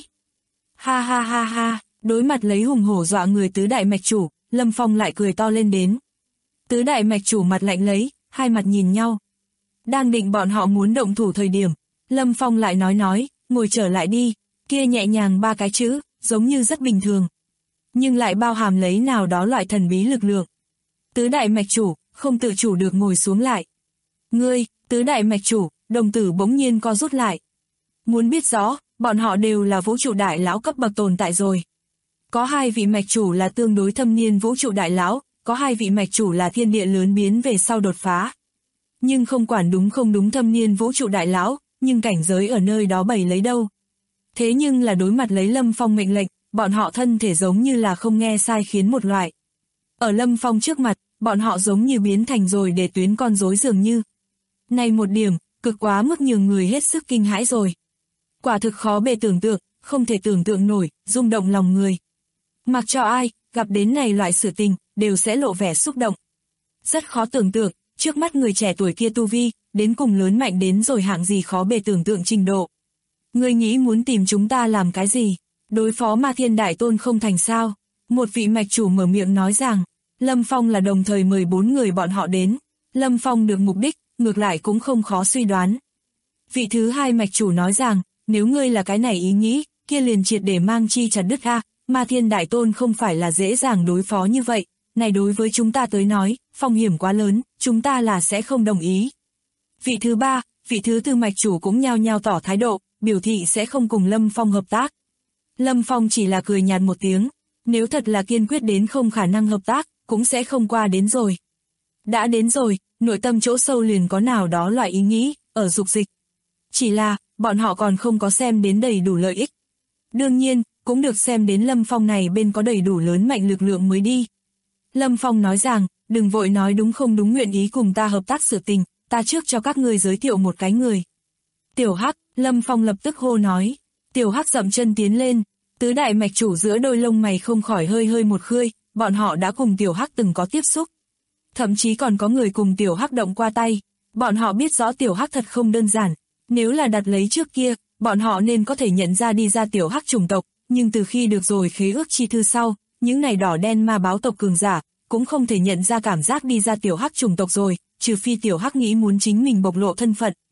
Ha ha ha ha, đối mặt lấy hùng hổ dọa người tứ đại mạch chủ, Lâm Phong lại cười to lên đến. Tứ đại mạch chủ mặt lạnh lấy, hai mặt nhìn nhau. Đang định bọn họ muốn động thủ thời điểm, Lâm Phong lại nói, ngồi trở lại đi, kia nhẹ nhàng 3 cái chữ, giống như rất bình thường. Nhưng lại bao hàm lấy nào đó loại thần bí lực lượng. Tứ đại mạch chủ, không tự chủ được ngồi xuống lại. Ngươi, tứ đại mạch chủ, đồng tử bỗng nhiên co rút lại. Muốn biết rõ, bọn họ đều là vũ trụ đại lão cấp bậc tồn tại rồi. Có 2 vị mạch chủ là tương đối thâm niên vũ trụ đại lão, có 2 vị mạch chủ là thiên địa lớn biến về sau đột phá. Nhưng không quản đúng không đúng thâm niên vũ trụ đại lão, nhưng cảnh giới ở nơi đó bày lấy đâu. Thế nhưng là đối mặt lấy Lâm Phong mệnh lệnh, bọn họ thân thể giống như là không nghe sai khiến một loại. Ở Lâm Phong trước mặt, bọn họ giống như biến thành rồi để tuyến con rối dường như. Này một điểm, cực quá mức nhường người hết sức kinh hãi rồi. Quả thực khó bề tưởng tượng, không thể tưởng tượng nổi, rung động lòng người. Mặc cho ai, gặp đến này loại sự tình, đều sẽ lộ vẻ xúc động. Rất khó tưởng tượng, trước mắt người trẻ tuổi kia tu vi, đến cùng lớn mạnh đến rồi hạng gì khó bề tưởng tượng trình độ. Ngươi nghĩ muốn tìm chúng ta làm cái gì? Đối phó Ma Thiên Đại Tôn không thành sao? Một vị mạch chủ mở miệng nói rằng, Lâm Phong là đồng thời mời 4 người bọn họ đến. Lâm Phong được mục đích, ngược lại cũng không khó suy đoán. Vị thứ hai mạch chủ nói rằng, nếu ngươi là cái này ý nghĩ, kia liền triệt để mang chi chặt đứt ha, Ma Thiên Đại Tôn không phải là dễ dàng đối phó như vậy, này đối với chúng ta tới nói, phong hiểm quá lớn, chúng ta là sẽ không đồng ý. Vị thứ ba, vị thứ tư mạch chủ cũng nhao nhao tỏ thái độ, biểu thị sẽ không cùng Lâm Phong hợp tác. Lâm Phong chỉ là cười nhạt một tiếng, nếu thật là kiên quyết đến không khả năng hợp tác, cũng sẽ không qua đến rồi. Đã đến rồi, nội tâm chỗ sâu liền có nào đó loại ý nghĩ, ở dục dịch. Chỉ là, bọn họ còn không có xem đến đầy đủ lợi ích. Đương nhiên, cũng được xem đến Lâm Phong này bên có đầy đủ lớn mạnh lực lượng mới đi. Lâm Phong nói rằng, đừng vội nói đúng không đúng nguyện ý cùng ta hợp tác sự tình, ta trước cho các ngươi giới thiệu một cái người. Tiểu Hắc, Lâm Phong lập tức hô nói. Tiểu Hắc dậm chân tiến lên, tứ đại mạch chủ giữa đôi lông mày không khỏi hơi một khơi, bọn họ đã cùng Tiểu Hắc từng có tiếp xúc. Thậm chí còn có người cùng Tiểu Hắc động qua tay, bọn họ biết rõ Tiểu Hắc thật không đơn giản. Nếu là đặt lấy trước kia, bọn họ nên có thể nhận ra đi ra Tiểu Hắc chủng tộc, nhưng từ khi được rồi khế ước chi thư sau, những này đỏ đen ma báo tộc cường giả, cũng không thể nhận ra cảm giác đi ra Tiểu Hắc chủng tộc rồi, trừ phi Tiểu Hắc nghĩ muốn chính mình bộc lộ thân phận.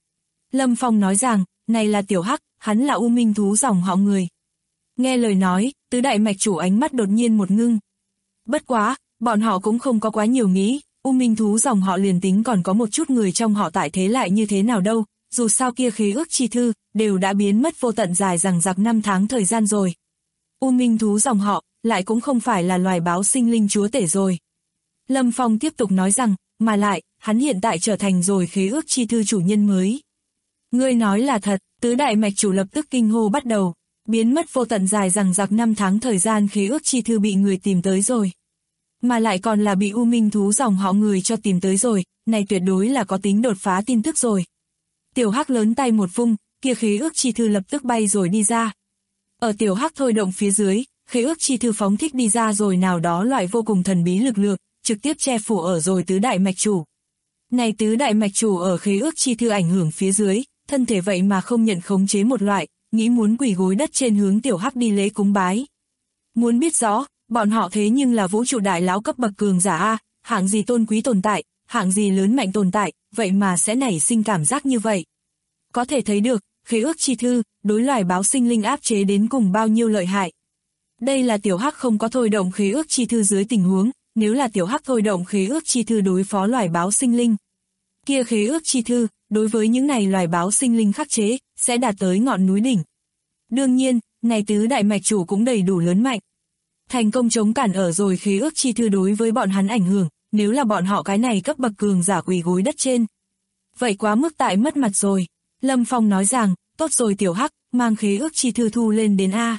Lâm Phong nói rằng, này là Tiểu Hắc, hắn là U Minh thú dòng họ người. Nghe lời nói, tứ đại mạch chủ ánh mắt đột nhiên một ngưng. Bất quá, bọn họ cũng không có quá nhiều nghĩ, U Minh thú dòng họ liền tính còn có một chút người trong họ tại thế lại như thế nào đâu, dù sao kia khế ước chi thư, đều đã biến mất vô tận dài rằng giặc 5 tháng thời gian rồi. U Minh thú dòng họ, lại cũng không phải là loài báo sinh linh chúa tể rồi. Lâm Phong tiếp tục nói rằng, mà lại, hắn hiện tại trở thành rồi khế ước chi thư chủ nhân mới. Ngươi nói là thật, tứ đại mạch chủ lập tức kinh hô bắt đầu. Biến mất vô tận dài rằng giặc 5 tháng thời gian khế ước chi thư bị người tìm tới rồi. Mà lại còn là bị U Minh thú dòng họ người cho tìm tới rồi, này tuyệt đối là có tính đột phá tin tức rồi. Tiểu Hắc lớn tay một vung, kia khế ước chi thư lập tức bay rồi đi ra. Ở Tiểu Hắc thôi động phía dưới, khế ước chi thư phóng thích đi ra rồi nào đó loại vô cùng thần bí lực lượng, trực tiếp che phủ ở rồi tứ đại mạch chủ. Này tứ đại mạch chủ ở khế ước chi thư ảnh hưởng phía dưới, thân thể vậy mà không nhận khống chế một loại, nghĩ muốn quỳ gối đất trên hướng Tiểu Hắc đi lễ cúng bái. Muốn biết rõ, bọn họ thế nhưng là vũ trụ đại lão cấp bậc cường giả a, hạng gì tôn quý tồn tại, hạng gì lớn mạnh tồn tại, vậy mà sẽ nảy sinh cảm giác như vậy. Có thể thấy được, khế ước chi thư, đối loài báo sinh linh áp chế đến cùng bao nhiêu lợi hại. Đây là Tiểu Hắc không có thôi động khế ước chi thư dưới tình huống, nếu là Tiểu Hắc thôi động khế ước chi thư đối phó loài báo sinh linh. Kia khế ước chi thư, đối với những này loài báo sinh linh khắc chế, sẽ đạt tới ngọn núi đỉnh. Đương nhiên, này tứ đại mạch chủ cũng đầy đủ lớn mạnh. Thành công chống cản ở rồi khế ước chi thư đối với bọn hắn ảnh hưởng, nếu là bọn họ cái này cấp bậc cường giả quỳ gối đất trên. Vậy quá mức tại mất mặt rồi. Lâm Phong nói rằng, tốt rồi Tiểu Hắc, mang khế ước chi thư thu lên đến A.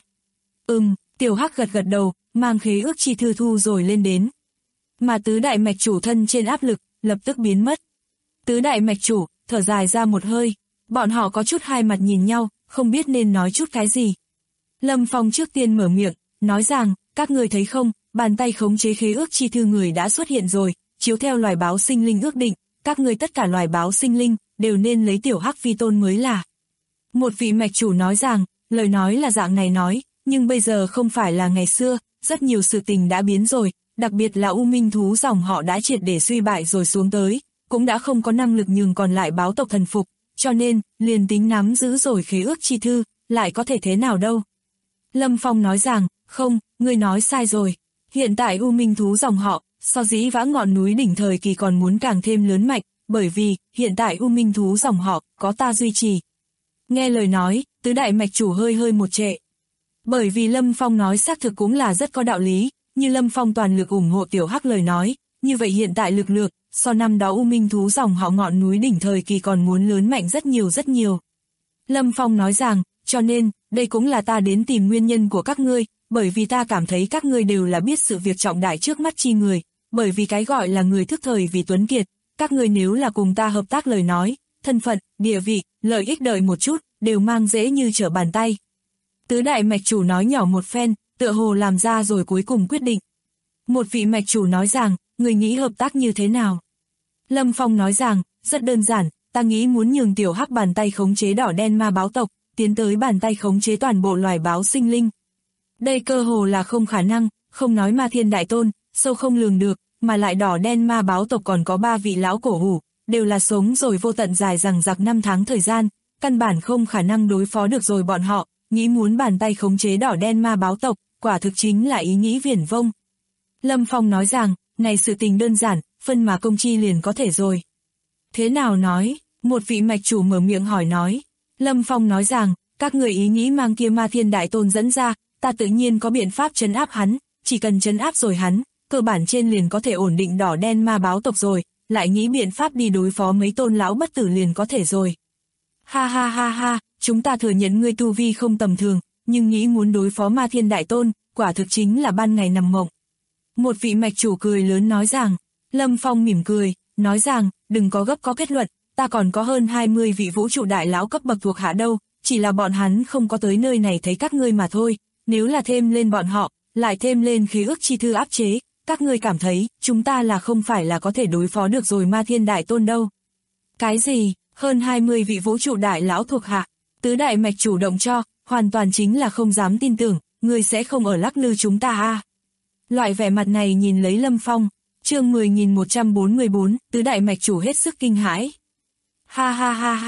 Tiểu Hắc gật gật đầu, mang khế ước chi thư thu rồi lên đến. Mà tứ đại mạch chủ thân trên áp lực, lập tức biến mất. Tứ đại mạch chủ, thở dài ra một hơi, bọn họ có chút hai mặt nhìn nhau, không biết nên nói chút cái gì. Lâm Phong trước tiên mở miệng, nói rằng, các người thấy không, bàn tay khống chế khế ước chi thư người đã xuất hiện rồi, chiếu theo loài báo sinh linh ước định, các người tất cả loài báo sinh linh, đều nên lấy Tiểu Hắc vi tôn mới là. Một vị mạch chủ nói rằng, lời nói là dạng này nói, nhưng bây giờ không phải là ngày xưa, rất nhiều sự tình đã biến rồi, đặc biệt là U Minh thú dòng họ đã triệt để suy bại rồi xuống tới, cũng đã không có năng lực nhường còn lại báo tộc thần phục, cho nên, liền tính nắm giữ rồi khế ước chi thư, lại có thể thế nào đâu. Lâm Phong nói rằng, không, ngươi nói sai rồi, hiện tại U Minh thú dòng họ, so dĩ vãng ngọn núi đỉnh thời kỳ còn muốn càng thêm lớn mạnh, bởi vì, hiện tại U Minh thú dòng họ, có ta duy trì. Nghe lời nói, tứ đại mạch chủ hơi một trệ. Bởi vì Lâm Phong nói xác thực cũng là rất có đạo lý, như Lâm Phong toàn lực ủng hộ Tiểu Hắc lời nói, như vậy hiện tại lực lượng, so năm đó U Minh thú dòng họ ngọn núi đỉnh thời kỳ còn muốn lớn mạnh rất nhiều rất nhiều. Lâm Phong nói rằng, cho nên, đây cũng là ta đến tìm nguyên nhân của các ngươi, bởi vì ta cảm thấy các ngươi đều là biết sự việc trọng đại trước mắt chi người, bởi vì cái gọi là người thức thời vì tuấn kiệt, các ngươi nếu là cùng ta hợp tác lời nói, thân phận, địa vị, lợi ích đợi một chút, đều mang dễ như trở bàn tay. Tứ đại mạch chủ nói nhỏ một phen, tựa hồ làm ra rồi cuối cùng quyết định. Một vị mạch chủ nói rằng, người nghĩ hợp tác như thế nào? Lâm Phong nói rằng, rất đơn giản, ta nghĩ muốn nhường Tiểu Hắc bàn tay khống chế đỏ đen ma báo tộc, tiến tới bàn tay khống chế toàn bộ loài báo sinh linh. Đây cơ hồ là không khả năng, không nói Ma Thiên Đại Tôn, sâu không lường được, mà lại đỏ đen ma báo tộc còn có 3 vị lão cổ hủ, đều là sống rồi vô tận dài rằng giặc 5 tháng thời gian, căn bản không khả năng đối phó được rồi bọn họ, nghĩ muốn bàn tay khống chế đỏ đen ma báo tộc, quả thực chính là ý nghĩ viển vông. Lâm Phong nói rằng, này sự tình đơn giản, phân mà công chi liền có thể rồi. Thế nào nói? Một vị mạch chủ mở miệng hỏi nói. Lâm Phong nói rằng, các người ý nghĩ mang kia Ma Thiên Đại Tôn dẫn ra, ta tự nhiên có biện pháp trấn áp hắn, chỉ cần trấn áp rồi hắn, cơ bản trên liền có thể ổn định đỏ đen ma báo tộc rồi, lại nghĩ biện pháp đi đối phó mấy tôn lão bất tử liền có thể rồi. Ha ha ha ha, chúng ta thừa nhận ngươi tu vi không tầm thường, nhưng nghĩ muốn đối phó Ma Thiên Đại Tôn, quả thực chính là ban ngày nằm mộng. Một vị mạch chủ cười lớn nói rằng, Lâm Phong mỉm cười, nói rằng, đừng có gấp có kết luận, ta còn có hơn 20 vị vũ trụ đại lão cấp bậc thuộc hạ đâu, chỉ là bọn hắn không có tới nơi này thấy các ngươi mà thôi, nếu là thêm lên bọn họ, lại thêm lên khế ước chi thư áp chế, các ngươi cảm thấy, chúng ta là không phải là có thể đối phó được rồi Ma Thiên Đại Tôn đâu. Cái gì, hơn 20 vị vũ trụ đại lão thuộc hạ, tứ đại mạch chủ động cho, hoàn toàn chính là không dám tin tưởng, ngươi sẽ không ở lắc lư chúng ta à. Loại vẻ mặt này nhìn lấy Lâm Phong, chương 10.144, tứ đại mạch chủ hết sức kinh hãi. Ha ha ha ha,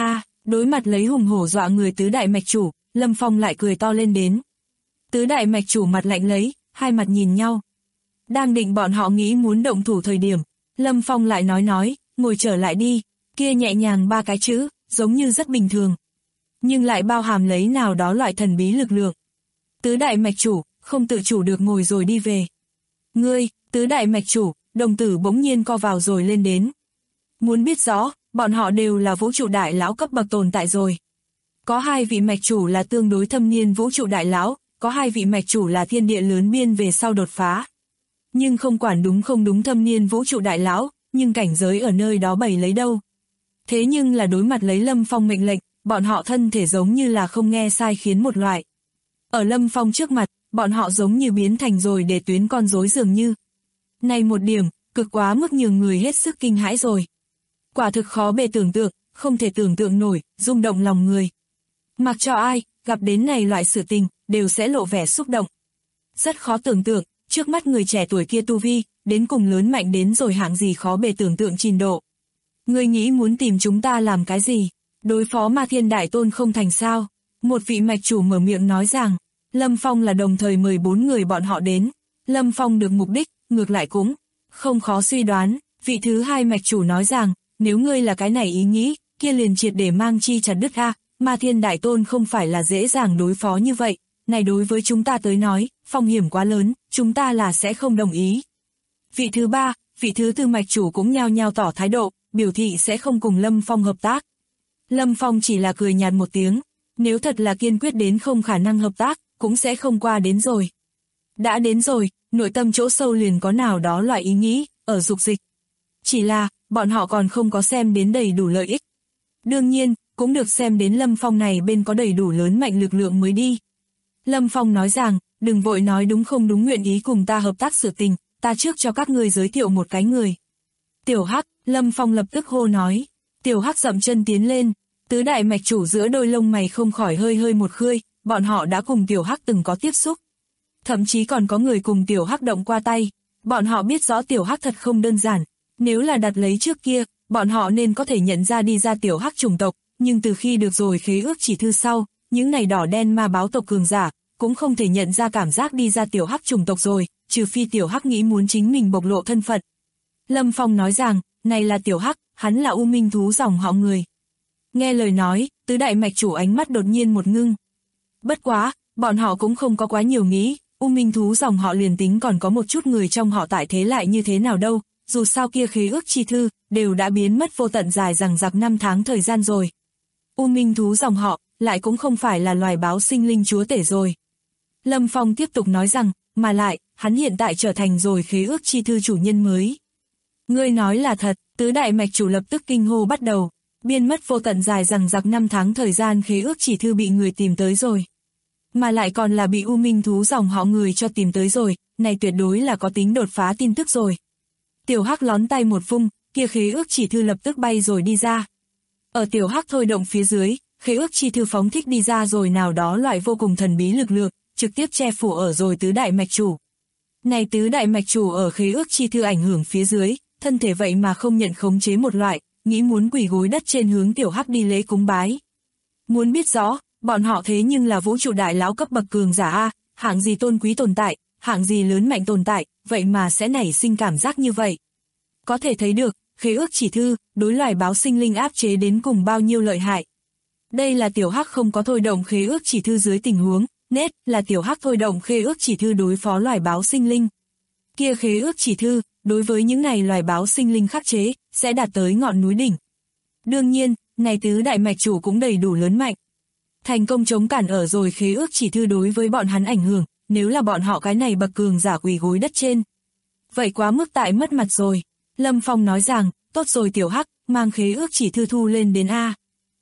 Đối mặt lấy hùng hổ dọa người tứ đại mạch chủ, Lâm Phong lại cười to lên đến. Tứ đại mạch chủ mặt lạnh lấy, hai mặt nhìn nhau. Đang định bọn họ nghĩ muốn động thủ thời điểm, Lâm Phong lại nói, ngồi trở lại đi, kia nhẹ nhàng ba cái chữ, giống như rất bình thường. Nhưng lại bao hàm lấy nào đó loại thần bí lực lượng. Tứ đại mạch chủ, không tự chủ được ngồi rồi đi về. Ngươi, tứ đại mạch chủ, đồng tử bỗng nhiên co vào rồi lên đến. Muốn biết rõ, bọn họ đều là vũ trụ đại lão cấp bậc tồn tại rồi. Có hai vị mạch chủ là tương đối thâm niên vũ trụ đại lão, có hai vị mạch chủ là thiên địa lớn biên về sau đột phá. Nhưng không quản đúng không đúng thâm niên vũ trụ đại lão, nhưng cảnh giới ở nơi đó bày lấy đâu. Thế nhưng là đối mặt lấy Lâm Phong mệnh lệnh, bọn họ thân thể giống như là không nghe sai khiến một loại. Ở Lâm Phong trước mặt, bọn họ giống như biến thành rồi để tuyến con rối dường như. Này một điểm, cực quá mức nhường người hết sức kinh hãi rồi. Quả thực khó bề tưởng tượng, không thể tưởng tượng nổi, rung động lòng người. Mặc cho ai, gặp đến này loại sự tình, đều sẽ lộ vẻ xúc động. Rất khó tưởng tượng, trước mắt người trẻ tuổi kia tu vi, đến cùng lớn mạnh đến rồi hạng gì khó bề tưởng tượng trình độ. Ngươi nghĩ muốn tìm chúng ta làm cái gì? Đối phó Ma Thiên Đại Tôn không thành sao? Một vị mạch chủ mở miệng nói rằng, Lâm Phong là đồng thời mời 4 người bọn họ đến. Lâm Phong được mục đích, ngược lại cũng không khó suy đoán. Vị thứ hai mạch chủ nói rằng, nếu ngươi là cái này ý nghĩ, kia liền triệt để mang chi chặt đứt a. Ma Thiên Đại Tôn không phải là dễ dàng đối phó như vậy. Này đối với chúng ta tới nói, phong hiểm quá lớn, chúng ta là sẽ không đồng ý. Vị thứ ba, vị thứ tư mạch chủ cũng nhao nhao tỏ thái độ, biểu thị sẽ không cùng Lâm Phong hợp tác. Lâm Phong chỉ là cười nhạt một tiếng, nếu thật là kiên quyết đến không khả năng hợp tác, cũng sẽ không qua đến rồi. Đã đến rồi, nội tâm chỗ sâu liền có nào đó loại ý nghĩ, ở dục dịch. Chỉ là, bọn họ còn không có xem đến đầy đủ lợi ích. Đương nhiên, cũng được xem đến Lâm Phong này bên có đầy đủ lớn mạnh lực lượng mới đi. Lâm Phong nói rằng, đừng vội nói đúng không đúng nguyện ý cùng ta hợp tác sự tình, ta trước cho các ngươi giới thiệu một cái người. Tiểu Hắc, Lâm Phong lập tức hô nói. Tiểu Hắc dậm chân tiến lên, tứ đại mạch chủ giữa đôi lông mày không khỏi hơi một khơi, bọn họ đã cùng Tiểu Hắc từng có tiếp xúc. Thậm chí còn có người cùng Tiểu Hắc động qua tay, bọn họ biết rõ Tiểu Hắc thật không đơn giản. Nếu là đặt lấy trước kia, bọn họ nên có thể nhận ra đi ra Tiểu Hắc chủng tộc, nhưng từ khi được rồi khế ước chỉ thư sau, những này đỏ đen ma báo tộc cường giả, cũng không thể nhận ra cảm giác đi ra Tiểu Hắc chủng tộc rồi, trừ phi Tiểu Hắc nghĩ muốn chính mình bộc lộ thân phận. Lâm Phong nói rằng, này là Tiểu Hắc, hắn là U Minh thú dòng họ người. Nghe lời nói, tứ đại mạch chủ ánh mắt đột nhiên một ngưng. Bất quá, bọn họ cũng không có quá nhiều nghĩ, U Minh thú dòng họ liền tính còn có một chút người trong họ tại thế lại như thế nào đâu, dù sao kia khế ước chi thư, đều đã biến mất vô tận dài rằng giặc 5 tháng thời gian rồi. U Minh thú dòng họ, lại cũng không phải là loài báo sinh linh chúa tể rồi. Lâm Phong tiếp tục nói rằng, mà lại, hắn hiện tại trở thành rồi khế ước chi thư chủ nhân mới. Ngươi nói là thật, tứ đại mạch chủ lập tức kinh hô bắt đầu, biên mất vô tận dài rằng giặc 5 tháng thời gian khế ước chỉ thư bị người tìm tới rồi. Mà lại còn là bị U Minh thú dòng họ người cho tìm tới rồi, này tuyệt đối là có tính đột phá tin tức rồi. Tiểu Hắc lón tay một vung, kia khế ước chỉ thư lập tức bay rồi đi ra. Ở Tiểu Hắc thôi động phía dưới, khế ước chi thư phóng thích đi ra rồi nào đó loại vô cùng thần bí lực lượng, trực tiếp che phủ ở rồi tứ đại mạch chủ. Này tứ đại mạch chủ ở khế ước chi thư ảnh hưởng phía dưới, thân thể vậy mà không nhận khống chế một loại, nghĩ muốn quỳ gối đất trên hướng Tiểu Hắc đi lễ cúng bái. Muốn biết rõ, bọn họ thế nhưng là vũ trụ đại lão cấp bậc cường giả a, hạng gì tôn quý tồn tại, hạng gì lớn mạnh tồn tại, vậy mà sẽ nảy sinh cảm giác như vậy. Có thể thấy được, khế ước chỉ thư, đối loài báo sinh linh áp chế đến cùng bao nhiêu lợi hại. Đây là Tiểu Hắc không có thôi động khế ước chỉ thư dưới tình huống, nét là Tiểu Hắc thôi động khế ước chỉ thư đối phó loài báo sinh linh. Kia khế ước chỉ thư, đối với những này loài báo sinh linh khắc chế, sẽ đạt tới ngọn núi đỉnh. Đương nhiên, này tứ đại mạch chủ cũng đầy đủ lớn mạnh. Thành công chống cản ở rồi khế ước chỉ thư đối với bọn hắn ảnh hưởng, nếu là bọn họ cái này bậc cường giả quỳ gối đất trên. Vậy quá mức tại mất mặt rồi. Lâm Phong nói rằng, tốt rồi Tiểu Hắc, mang khế ước chỉ thư thu lên đến A.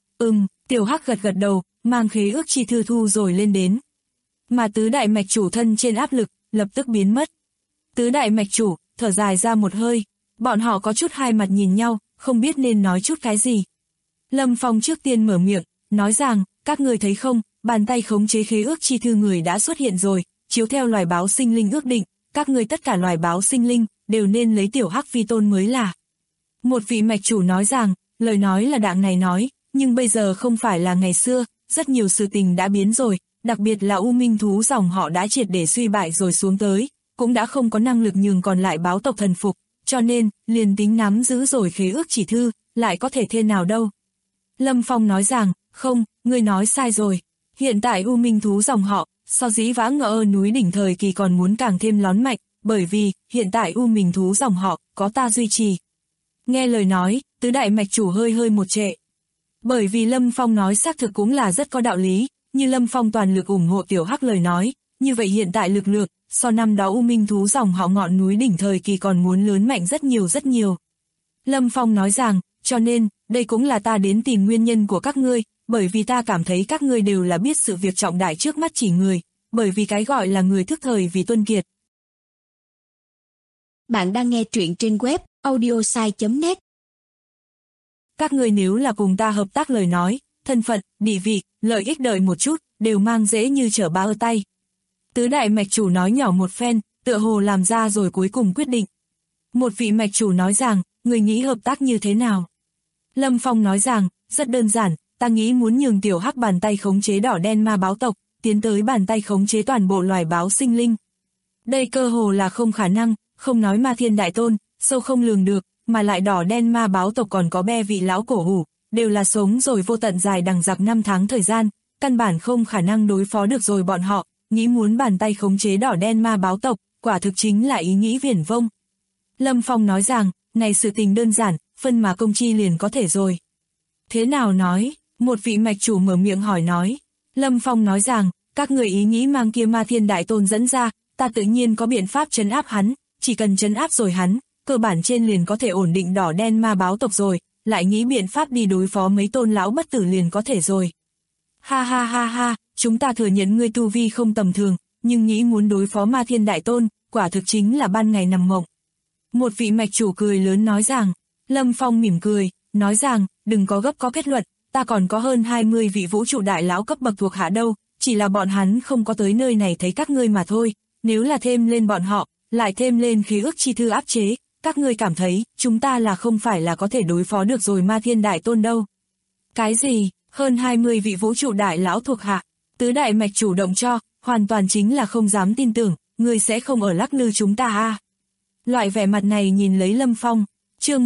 Tiểu Hắc gật gật đầu, mang khế ước chỉ thư thu rồi lên đến. Mà tứ đại mạch chủ thân trên áp lực, lập tức biến mất. Tứ đại mạch chủ, thở dài ra một hơi, bọn họ có chút hai mặt nhìn nhau, không biết nên nói chút cái gì. Lâm Phong trước tiên mở miệng, nói rằng, các người thấy không, bàn tay khống chế khế ước chi thư người đã xuất hiện rồi, chiếu theo loài báo sinh linh ước định, các người tất cả loài báo sinh linh, đều nên lấy Tiểu Hắc vi tôn mới là. Một vị mạch chủ nói rằng, lời nói là đạng này nói, nhưng bây giờ không phải là ngày xưa, rất nhiều sự tình đã biến rồi, đặc biệt là U Minh thú dòng họ đã triệt để suy bại rồi xuống tới, cũng đã không có năng lực nhường còn lại báo tộc thần phục, cho nên, liền tính nắm giữ rồi khế ước chỉ thư, lại có thể thế nào đâu. Lâm Phong nói rằng, không, ngươi nói sai rồi. Hiện tại U Minh thú dòng họ, so dĩ vãng ở núi đỉnh thời kỳ còn muốn càng thêm lón mạnh, bởi vì, hiện tại U Minh thú dòng họ, có ta duy trì. Nghe lời nói, tứ đại mạch chủ hơi một trệ. Bởi vì Lâm Phong nói xác thực cũng là rất có đạo lý, như Lâm Phong toàn lực ủng hộ Tiểu Hắc lời nói, như vậy hiện tại lực lượng, so năm đó U Minh thú dòng họ ngọn núi đỉnh thời kỳ còn muốn lớn mạnh rất nhiều. Lâm Phong nói rằng, cho nên, đây cũng là ta đến tìm nguyên nhân của các ngươi, bởi vì ta cảm thấy các ngươi đều là biết sự việc trọng đại trước mắt chỉ người, bởi vì cái gọi là người thức thời vì tuân kiệt. Bạn đang nghe truyện trên web audiosai.net. Các ngươi nếu là cùng ta hợp tác lời nói, thân phận, địa vị, lợi ích đợi một chút, đều mang dễ như trở ba ở tay. Tứ đại mạch chủ nói nhỏ một phen, tựa hồ làm ra rồi cuối cùng quyết định. Một vị mạch chủ nói rằng, người nghĩ hợp tác như thế nào? Lâm Phong nói rằng, rất đơn giản, ta nghĩ muốn nhường Tiểu Hắc bàn tay khống chế đỏ đen ma báo tộc, tiến tới bàn tay khống chế toàn bộ loài báo sinh linh. Đây cơ hồ là không khả năng, không nói Ma Thiên Đại Tôn, sâu không lường được, mà lại đỏ đen ma báo tộc còn có be vị lão cổ hủ, đều là sống rồi vô tận dài đằng dặc 5 tháng thời gian, căn bản không khả năng đối phó được rồi bọn họ, nghĩ muốn bàn tay khống chế đỏ đen ma báo tộc, quả thực chính là ý nghĩ viển vông. Lâm Phong nói rằng, này sự tình đơn giản, phân mà công chi liền có thể rồi. Thế nào nói? Một vị mạch chủ mở miệng hỏi nói. Lâm Phong nói rằng, các người ý nghĩ mang kia Ma Thiên Đại Tôn dẫn ra, ta tự nhiên có biện pháp trấn áp hắn, chỉ cần trấn áp rồi hắn, cơ bản trên liền có thể ổn định đỏ đen ma báo tộc rồi, lại nghĩ biện pháp đi đối phó mấy tôn lão bất tử liền có thể rồi. Ha ha ha ha, chúng ta thừa nhận ngươi tu vi không tầm thường, nhưng nghĩ muốn đối phó Ma Thiên Đại Tôn, quả thực chính là ban ngày nằm mộng. Một vị mạch chủ cười lớn nói rằng, Lâm Phong mỉm cười, nói rằng, đừng có gấp có kết luận, ta còn có hơn 20 vị vũ trụ đại lão cấp bậc thuộc hạ đâu, chỉ là bọn hắn không có tới nơi này thấy các ngươi mà thôi, nếu là thêm lên bọn họ, lại thêm lên khế ước chi thư áp chế, các ngươi cảm thấy, chúng ta là không phải là có thể đối phó được rồi Ma Thiên Đại Tôn đâu. Cái gì, hơn 20 vị vũ trụ đại lão thuộc hạ, tứ đại mạch chủ động cho, hoàn toàn chính là không dám tin tưởng, ngươi sẽ không ở lắc lư chúng ta à. Loại vẻ mặt này nhìn lấy Lâm Phong, chương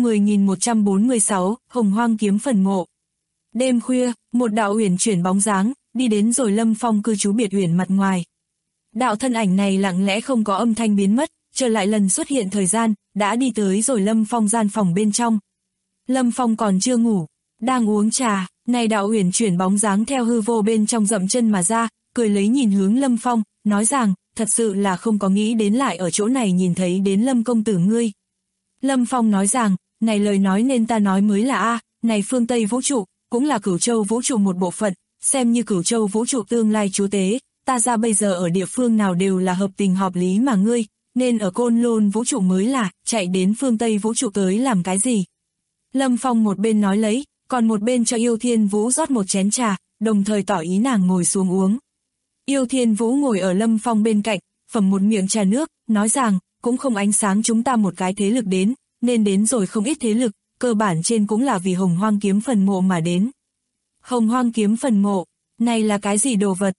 10.146, Hồng Hoang kiếm phần mộ. Đêm khuya, một đạo uyển chuyển bóng dáng, đi đến rồi Lâm Phong cư trú biệt uyển mặt ngoài. Đạo thân ảnh này lặng lẽ không có âm thanh biến mất, trở lại lần xuất hiện thời gian, đã đi tới rồi Lâm Phong gian phòng bên trong. Lâm Phong còn chưa ngủ, đang uống trà, này đạo uyển chuyển bóng dáng theo hư vô bên trong dậm chân mà ra, cười lấy nhìn hướng Lâm Phong, nói rằng, thật sự là không có nghĩ đến lại ở chỗ này nhìn thấy đến Lâm công tử ngươi. Lâm Phong nói rằng, này lời nói nên ta nói mới là này phương Tây vũ trụ, cũng là Cửu Châu vũ trụ một bộ phận, xem như Cửu Châu vũ trụ tương lai chúa tế, ta ra bây giờ ở địa phương nào đều là hợp tình hợp lý mà ngươi, nên ở Côn Lôn vũ trụ mới là, chạy đến phương Tây vũ trụ tới làm cái gì. Lâm Phong một bên nói lấy, còn một bên cho Yêu Thiên Vũ rót một chén trà, đồng thời tỏ ý nàng ngồi xuống uống. Yêu Thiên Vũ ngồi ở Lâm Phong bên cạnh, phẩm một miệng trà nước, nói rằng, cũng không ánh sáng chúng ta một cái thế lực đến, nên đến rồi không ít thế lực, cơ bản trên cũng là vì Hồng Hoang kiếm phần mộ mà đến. Hồng Hoang kiếm phần mộ, này là cái gì đồ vật?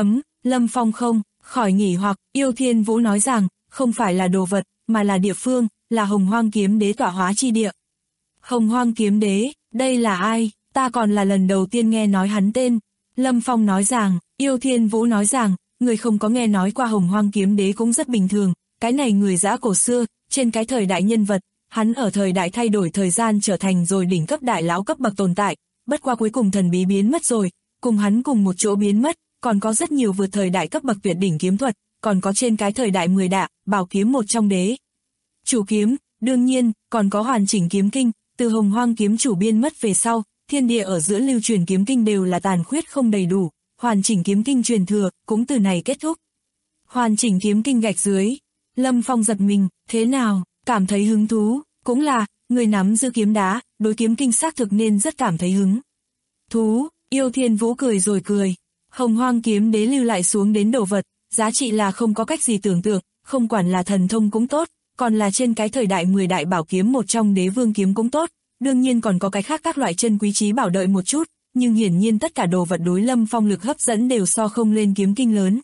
Lâm Phong không, khỏi nghỉ hoặc, Yêu Thiên Vũ nói rằng, không phải là đồ vật, mà là địa phương, là Hồng Hoang kiếm đế tọa hóa chi địa. Hồng Hoang kiếm đế, đây là ai? Ta còn là lần đầu tiên nghe nói hắn tên. Lâm Phong nói rằng, Yêu Thiên Vũ nói rằng, người không có nghe nói qua Hồng Hoang kiếm đế cũng rất bình thường, cái này người dã cổ xưa, trên cái thời đại nhân vật, hắn ở thời đại thay đổi thời gian trở thành rồi đỉnh cấp đại lão cấp bậc tồn tại, bất qua cuối cùng thần bí biến mất rồi, cùng hắn cùng một chỗ biến mất, còn có rất nhiều vượt thời đại cấp bậc tuyệt đỉnh kiếm thuật, còn có trên cái thời đại 10 đại, bảo kiếm một trong đế. Chủ kiếm, đương nhiên, còn có hoàn chỉnh kiếm kinh, từ Hồng Hoang kiếm chủ biên mất về sau, thiên địa ở giữa lưu truyền kiếm kinh đều là tàn khuyết không đầy đủ, hoàn chỉnh kiếm kinh truyền thừa, cũng từ này kết thúc. Hoàn chỉnh kiếm kinh gạch dưới, Lâm Phong giật mình, thế nào, cảm thấy hứng thú, cũng là, người nắm giữ kiếm đá, đối kiếm kinh xác thực nên rất cảm thấy hứng thú. Yêu Thiên Vũ cười rồi cười, Hồng Hoang kiếm đế lưu lại xuống đến đồ vật, giá trị là không có cách gì tưởng tượng, không quản là thần thông cũng tốt, còn là trên cái thời đại 10 đại bảo kiếm một trong đế vương kiếm cũng tốt, đương nhiên còn có cái khác các loại chân quý trí bảo đợi một chút, nhưng hiển nhiên tất cả đồ vật đối Lâm Phong lực hấp dẫn đều so không lên kiếm kinh lớn.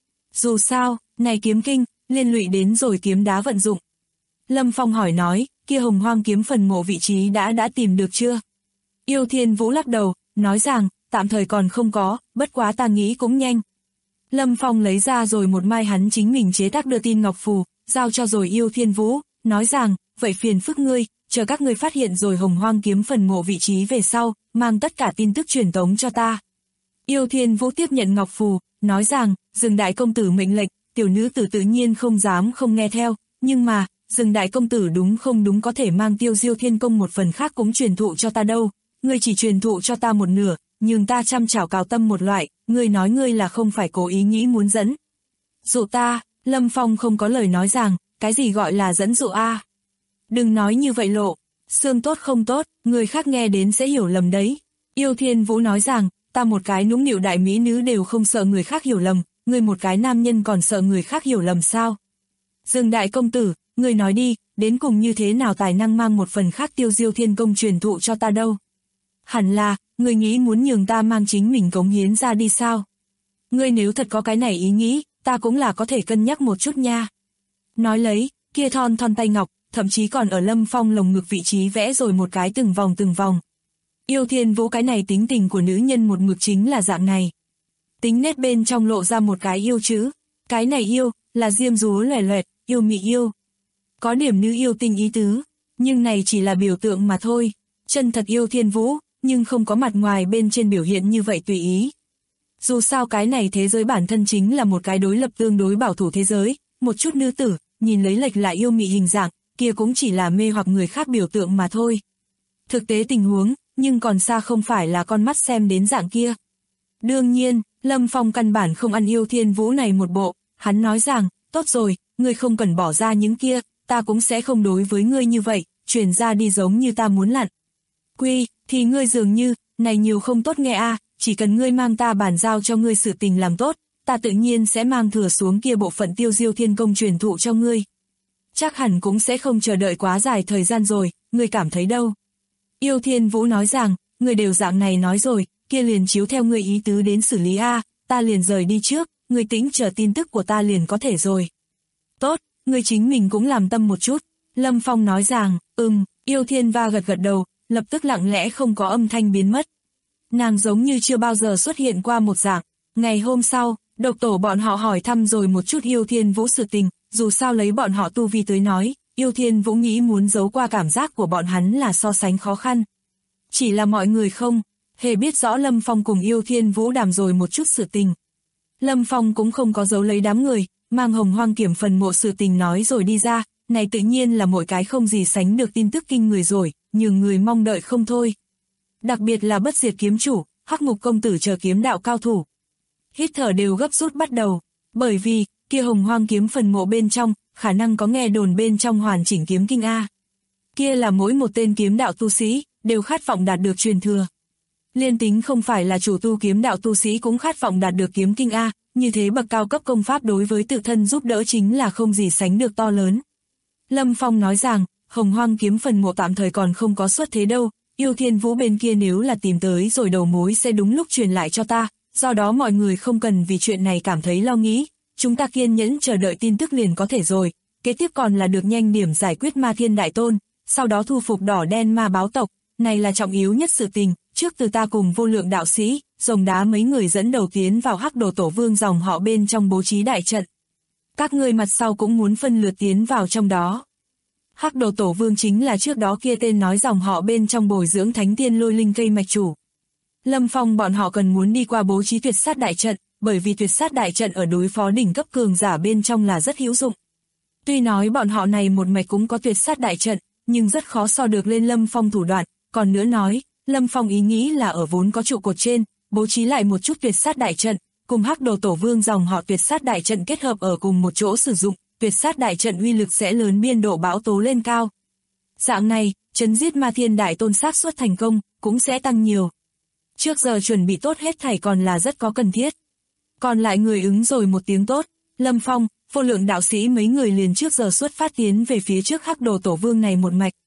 Dù sao, này kiếm kinh, liên lụy đến rồi kiếm đá vận dụng. Lâm Phong hỏi nói, kia Hồng Hoang kiếm phần mộ vị trí đã tìm được chưa? Yêu Thiên Vũ lắc đầu, nói rằng, tạm thời còn không có, bất quá ta nghĩ cũng nhanh. Lâm Phong lấy ra rồi một mai hắn chính mình chế tác đưa tin ngọc phù, giao cho rồi Yêu Thiên Vũ, nói rằng, vậy phiền phức ngươi, chờ các ngươi phát hiện rồi Hồng Hoang kiếm phần mộ vị trí về sau, mang tất cả tin tức truyền tống cho ta. Yêu Thiên Vũ tiếp nhận ngọc phù, nói rằng, Dương đại công tử mệnh lệnh, tiểu nữ tử tự nhiên không dám không nghe theo, nhưng mà, Dương đại công tử đúng không đúng có thể mang Tiêu Diêu Thiên Công một phần khác cũng truyền thụ cho ta đâu, ngươi chỉ truyền thụ cho ta một nửa, nhưng ta chăm chảo cào tâm một loại, ngươi nói ngươi là không phải cố ý nghĩ muốn dẫn dụ ta. Lâm Phong không có lời nói rằng, cái gì gọi là dẫn dụ a? Đừng nói như vậy lộ, xương tốt không tốt, người khác nghe đến sẽ hiểu lầm đấy. Yêu Thiên Vũ nói rằng, ta một cái nũng nịu đại mỹ nữ đều không sợ người khác hiểu lầm, ngươi một cái nam nhân còn sợ người khác hiểu lầm sao? Dương đại công tử, ngươi nói đi, đến cùng như thế nào tài năng mang một phần khác Tiêu Diêu Thiên Công truyền thụ cho ta đâu? Hẳn là, ngươi nghĩ muốn nhường ta mang chính mình cống hiến ra đi sao? Ngươi nếu thật có cái này ý nghĩ, ta cũng là có thể cân nhắc một chút nha. Nói lấy, kia thon tay ngọc, thậm chí còn ở Lâm Phong lồng ngực vị trí vẽ rồi một cái từng vòng. Yêu Thiên Vũ cái này tính tình của nữ nhân một mực chính là dạng này. Tính nét bên trong lộ ra một cái yêu chữ, cái này yêu, là diêm dúa loẻ loẹt, yêu mị yêu. Có điểm nữ yêu tình ý tứ, nhưng này chỉ là biểu tượng mà thôi. Chân thật yêu Thiên Vũ, nhưng không có mặt ngoài bên trên biểu hiện như vậy tùy ý. Dù sao cái này thế giới bản thân chính là một cái đối lập tương đối bảo thủ thế giới, một chút nữ tử, nhìn lấy lệch lại yêu mị hình dạng, kia cũng chỉ là mê hoặc người khác biểu tượng mà thôi. Thực tế tình huống, nhưng còn xa không phải là con mắt xem đến dạng kia. Đương nhiên, Lâm Phong căn bản không ăn Yêu Thiên Vũ này một bộ, hắn nói rằng, tốt rồi, ngươi không cần bỏ ra những kia, ta cũng sẽ không đối với ngươi như vậy, truyền ra đi giống như ta muốn lặn. Quy, thì ngươi dường như, này nhiều không tốt nghe a, chỉ cần ngươi mang ta bàn giao cho ngươi sự tình làm tốt, ta tự nhiên sẽ mang thừa xuống kia bộ phận Tiêu Diêu Thiên Công truyền thụ cho ngươi. Chắc hẳn cũng sẽ không chờ đợi quá dài thời gian rồi, ngươi cảm thấy đâu? Yêu Thiên Vũ nói rằng, ngươi đều dạng này nói rồi, kia liền chiếu theo ngươi ý tứ đến xử lý a, ta liền rời đi trước, ngươi tĩnh chờ tin tức của ta liền có thể rồi. Tốt, ngươi chính mình cũng làm tâm một chút. Lâm Phong nói rằng, Yêu Thiên Va gật đầu, lập tức lặng lẽ không có âm thanh biến mất. Nàng giống như chưa bao giờ xuất hiện qua một dạng. Ngày hôm sau, độc tổ bọn họ hỏi thăm rồi một chút Yêu Thiên Vũ sự tình, dù sao lấy bọn họ tu vi tới nói, Yêu Thiên Vũ nghĩ muốn giấu qua cảm giác của bọn hắn là so sánh khó khăn. Chỉ là mọi người không hề biết rõ Lâm Phong cùng Yêu Thiên Vũ đàm rồi một chút sự tình. Lâm Phong cũng không có giấu lấy đám người, mang Hồng Hoang kiếm phần mộ sự tình nói rồi đi ra, này tự nhiên là mỗi cái không gì sánh được tin tức kinh người rồi, nhường người mong đợi không thôi. Đặc biệt là Bất Diệt kiếm chủ, Hắc Ngục công tử chờ kiếm đạo cao thủ. Hít thở đều gấp rút bắt đầu, bởi vì, kia Hồng Hoang kiếm phần mộ bên trong, khả năng có nghe đồn bên trong hoàn chỉnh kiếm kinh A. Kia là mỗi một tên kiếm đạo tu sĩ, đều khát vọng đạt được truyền thừa. Liên tính không phải là chủ tu kiếm đạo tu sĩ cũng khát vọng đạt được kiếm kinh A, như thế bậc cao cấp công pháp đối với tự thân giúp đỡ chính là không gì sánh được to lớn. Lâm Phong nói rằng, Hồng Hoang kiếm phần mộ tạm thời còn không có xuất thế đâu, Yêu Thiên Vũ bên kia nếu là tìm tới rồi đầu mối sẽ đúng lúc truyền lại cho ta, do đó mọi người không cần vì chuyện này cảm thấy lo nghĩ, chúng ta kiên nhẫn chờ đợi tin tức liền có thể rồi, kế tiếp còn là được nhanh điểm giải quyết Ma Thiên Đại Tôn, sau đó thu phục đỏ đen ma báo tộc, này là trọng yếu nhất sự tình, trước từ ta cùng Vô Lượng đạo sĩ, Rồng Đá mấy người dẫn đầu tiến vào Hắc Đồ Tổ Vương dòng họ bên trong bố trí đại trận. Các ngươi mặt sau cũng muốn phân lượt tiến vào trong đó. Hắc Đồ Tổ Vương chính là trước đó kia tên nói dòng họ bên trong bồi dưỡng Thánh Tiên Lôi Linh cây mạch chủ. Lâm Phong bọn họ cần muốn đi qua bố trí tuyệt sát đại trận, bởi vì tuyệt sát đại trận ở đối phó đỉnh cấp cường giả bên trong là rất hữu dụng. Tuy nói bọn họ này một mạch cũng có tuyệt sát đại trận, nhưng rất khó so được lên Lâm Phong thủ đoạn, còn nữa nói, Lâm Phong ý nghĩ là ở vốn có trụ cột trên, bố trí lại một chút tuyệt sát đại trận, cùng Hắc Đồ Tổ Vương dòng họ tuyệt sát đại trận kết hợp ở cùng một chỗ sử dụng, tuyệt sát đại trận uy lực sẽ lớn biên độ bão tố lên cao. Dạng này, trấn giết Ma Thiên Đại Tôn xác suất thành công, cũng sẽ tăng nhiều. Trước giờ chuẩn bị tốt hết thảy còn là rất có cần thiết. Còn lại người ứng rồi một tiếng tốt, Lâm Phong, Vô Lượng đạo sĩ mấy người liền trước giờ xuất phát tiến về phía trước Hắc Đồ Tổ Vương này một mạch.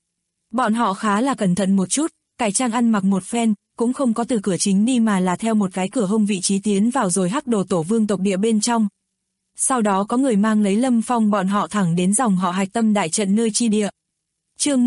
Bọn họ khá là cẩn thận một chút, cải trang ăn mặc một phen, cũng không có từ cửa chính đi mà là theo một cái cửa hông vị trí tiến vào rồi Hắc Đồ Tổ Vương tộc địa bên trong. Sau đó có người mang lấy Lâm Phong bọn họ thẳng đến dòng họ Hạch Tâm đại trận nơi chi địa. Chương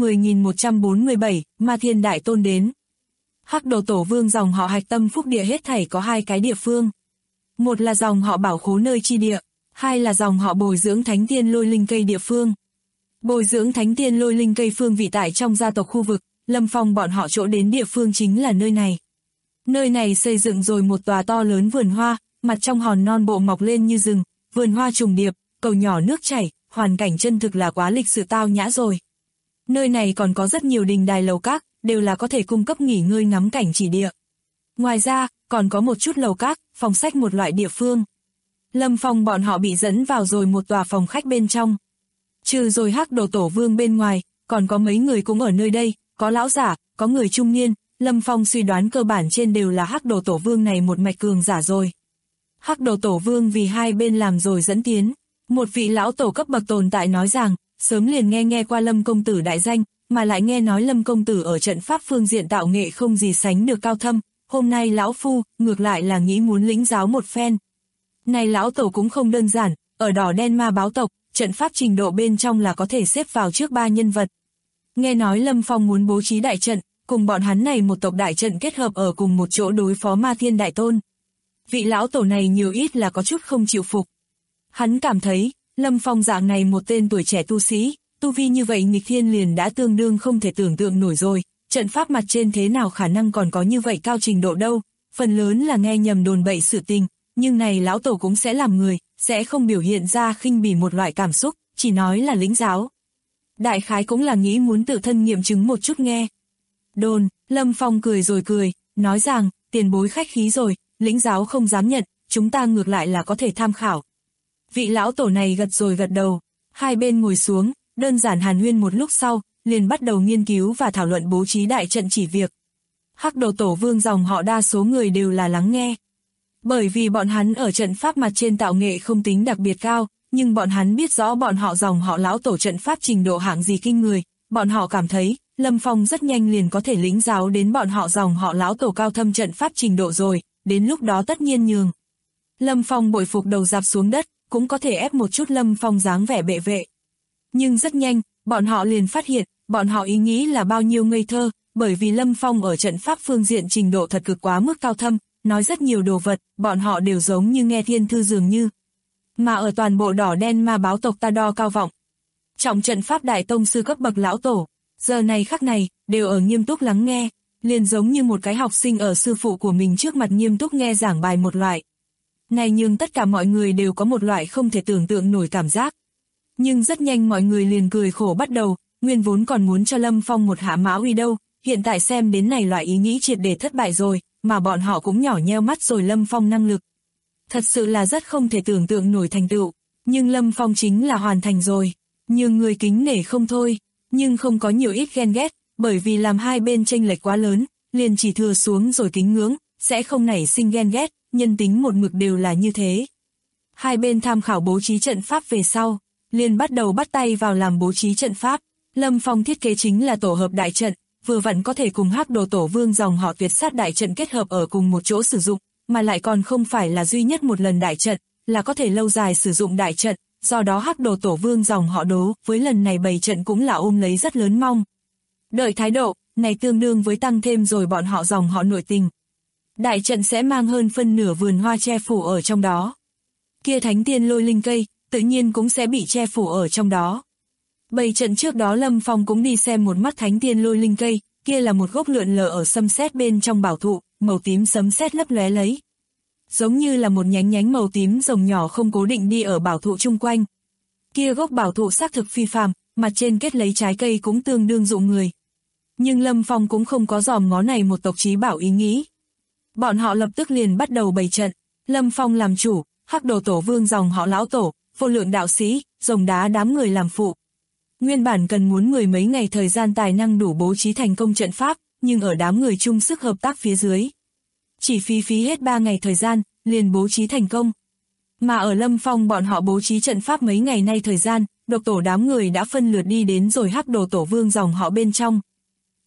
10.147, Ma Thiên Đại Tôn đến. Hắc Đồ Tổ Vương dòng họ Hạch Tâm phúc địa hết thảy có hai cái địa phương. Một là dòng họ Bảo Khố nơi chi địa, hai là dòng họ bồi dưỡng Thánh Tiên Lôi Linh Cây địa phương. Bồi dưỡng Thánh Tiên Lôi Linh Cây phương vị tại trong gia tộc khu vực, Lâm Phong bọn họ chỗ đến địa phương chính là nơi này. Nơi này xây dựng rồi một tòa to lớn vườn hoa, mặt trong hòn non bộ mọc lên như rừng, vườn hoa trùng điệp, cầu nhỏ nước chảy, hoàn cảnh chân thực là quá lịch sự tao nhã rồi. Nơi này còn có rất nhiều đình đài lầu các, đều là có thể cung cấp nghỉ ngơi ngắm cảnh chỉ địa. Ngoài ra, còn có một chút lầu các, phòng sách một loại địa phương. Lâm Phong bọn họ bị dẫn vào rồi một tòa phòng khách bên trong. Trừ rồi Hắc Đồ Tổ Vương bên ngoài, còn có mấy người cũng ở nơi đây, có lão giả, có người trung niên, Lâm Phong suy đoán cơ bản trên đều là Hắc Đồ Tổ Vương này một mạch cường giả rồi. Hắc Đồ Tổ Vương vì hai bên làm rồi dẫn tiến, một vị lão tổ cấp bậc tồn tại nói rằng, sớm liền nghe qua Lâm công tử đại danh, mà lại nghe nói Lâm công tử ở trận pháp phương diện tạo nghệ không gì sánh được cao thâm, hôm nay lão phu, ngược lại là nghĩ muốn lĩnh giáo một phen. Này lão tổ cũng không đơn giản, ở Đỏ Đen Ma báo tộc, trận pháp trình độ bên trong là có thể xếp vào trước ba nhân vật. Nghe nói Lâm Phong muốn bố trí đại trận, cùng bọn hắn này một tộc đại trận kết hợp ở cùng một chỗ đối phó Ma Thiên Đại Tôn. Vị lão tổ này nhiều ít là có chút không chịu phục. Hắn cảm thấy, Lâm Phong dạng này một tên tuổi trẻ tu sĩ, tu vi như vậy nghịch thiên liền đã tương đương không thể tưởng tượng nổi rồi, trận pháp mặt trên thế nào khả năng còn có như vậy cao trình độ đâu, phần lớn là nghe nhầm đồn bậy sự tình, nhưng này lão tổ cũng sẽ làm người, sẽ không biểu hiện ra khinh bỉ một loại cảm xúc, chỉ nói là lĩnh giáo. Đại khái cũng là nghĩ muốn tự thân nghiệm chứng một chút nghe. Đồn, Lâm Phong cười rồi cười, nói rằng, tiền bối khách khí rồi, lĩnh giáo không dám nhận, chúng ta ngược lại là có thể tham khảo. Vị lão tổ này gật rồi gật đầu, hai bên ngồi xuống, đơn giản hàn huyên một lúc sau, liền bắt đầu nghiên cứu và thảo luận bố trí đại trận chỉ việc. Hắc Đồ Tổ Vương dòng họ đa số người đều là lắng nghe. Bởi vì bọn hắn ở trận pháp mặt trên tạo nghệ không tính đặc biệt cao, nhưng bọn hắn biết rõ bọn họ dòng họ lão tổ trận pháp trình độ hạng gì kinh người, bọn họ cảm thấy, Lâm Phong rất nhanh liền có thể lĩnh giáo đến bọn họ dòng họ lão tổ cao thâm trận pháp trình độ rồi, đến lúc đó tất nhiên nhường. Lâm Phong bội phục đầu dạp xuống đất, cũng có thể ép một chút Lâm Phong dáng vẻ bệ vệ. Nhưng rất nhanh, bọn họ liền phát hiện, bọn họ ý nghĩ là bao nhiêu ngây thơ, bởi vì Lâm Phong ở trận pháp phương diện trình độ thật cực quá mức cao thâm, nói rất nhiều đồ vật, bọn họ đều giống như nghe thiên thư dường như. Mà ở toàn bộ Đỏ Đen Ma báo tộc ta đo cao vọng. Trọng trận pháp đại tông sư cấp bậc lão tổ, giờ này khắc này, đều ở nghiêm túc lắng nghe, liền giống như một cái học sinh ở sư phụ của mình trước mặt nghiêm túc nghe giảng bài một loại. Này nhưng tất cả mọi người đều có một loại không thể tưởng tượng nổi cảm giác. Nhưng rất nhanh mọi người liền cười khổ bắt đầu, nguyên vốn còn muốn cho Lâm Phong một hạ mã uy đâu, hiện tại xem đến này loại ý nghĩ triệt để thất bại rồi, mà bọn họ cũng nhỏ nheo mắt rồi Lâm Phong năng lực. Thật sự là rất không thể tưởng tượng nổi thành tựu, nhưng Lâm Phong chính là hoàn thành rồi, nhiều người kính nể không thôi, nhưng không có nhiều ít ghen ghét, bởi vì làm hai bên chênh lệch quá lớn, liền chỉ thừa xuống rồi kính ngưỡng, sẽ không nảy sinh ghen ghét, nhân tính một mực đều là như thế. Hai bên tham khảo bố trí trận pháp về sau, liền bắt đầu bắt tay vào làm bố trí trận pháp. Lâm Phong thiết kế chính là tổ hợp đại trận, vừa vặn có thể cùng Hắc Đồ Tổ Vương dòng họ tuyệt sát đại trận kết hợp ở cùng một chỗ sử dụng, mà lại còn không phải là duy nhất một lần đại trận, là có thể lâu dài sử dụng đại trận, do đó Hắc Đồ Tổ Vương dòng họ Đố với lần này bày trận cũng là ôm lấy rất lớn mong đợi thái độ, này tương đương với tăng thêm rồi bọn họ dòng họ nội tình. Đại trận sẽ mang hơn phân nửa vườn hoa che phủ ở trong đó. Kia Thánh Tiên Lôi Linh Cây, tự nhiên cũng sẽ bị che phủ ở trong đó. Bày trận trước đó Lâm Phong cũng đi xem một mắt Thánh Tiên Lôi Linh Cây, kia là một gốc lượn lờ ở sấm sét bên trong bảo thụ, màu tím sấm sét lấp lóe lấy. Giống như là một nhánh màu tím rồng nhỏ không cố định đi ở bảo thụ chung quanh. Kia gốc bảo thụ xác thực phi phàm, mặt trên kết lấy trái cây cũng tương đương dụ người. Nhưng Lâm Phong cũng không có dòm ngó này một tộc chí bảo ý nghĩ. Bọn họ lập tức liền bắt đầu bày trận, Lâm Phong làm chủ, Hắc Đồ Tổ Vương dòng họ lão tổ, vô lượng đạo sĩ, rồng đá đám người làm phụ. Nguyên bản cần muốn mười mấy ngày thời gian tài năng đủ bố trí thành công trận pháp, nhưng ở đám người chung sức hợp tác phía dưới. Chỉ phí hết 3 ngày thời gian, liền bố trí thành công. Mà ở Lâm Phong bọn họ bố trí trận pháp mấy ngày nay thời gian, độc tổ đám người đã phân lượt đi đến rồi Hắc Đồ Tổ Vương dòng họ bên trong,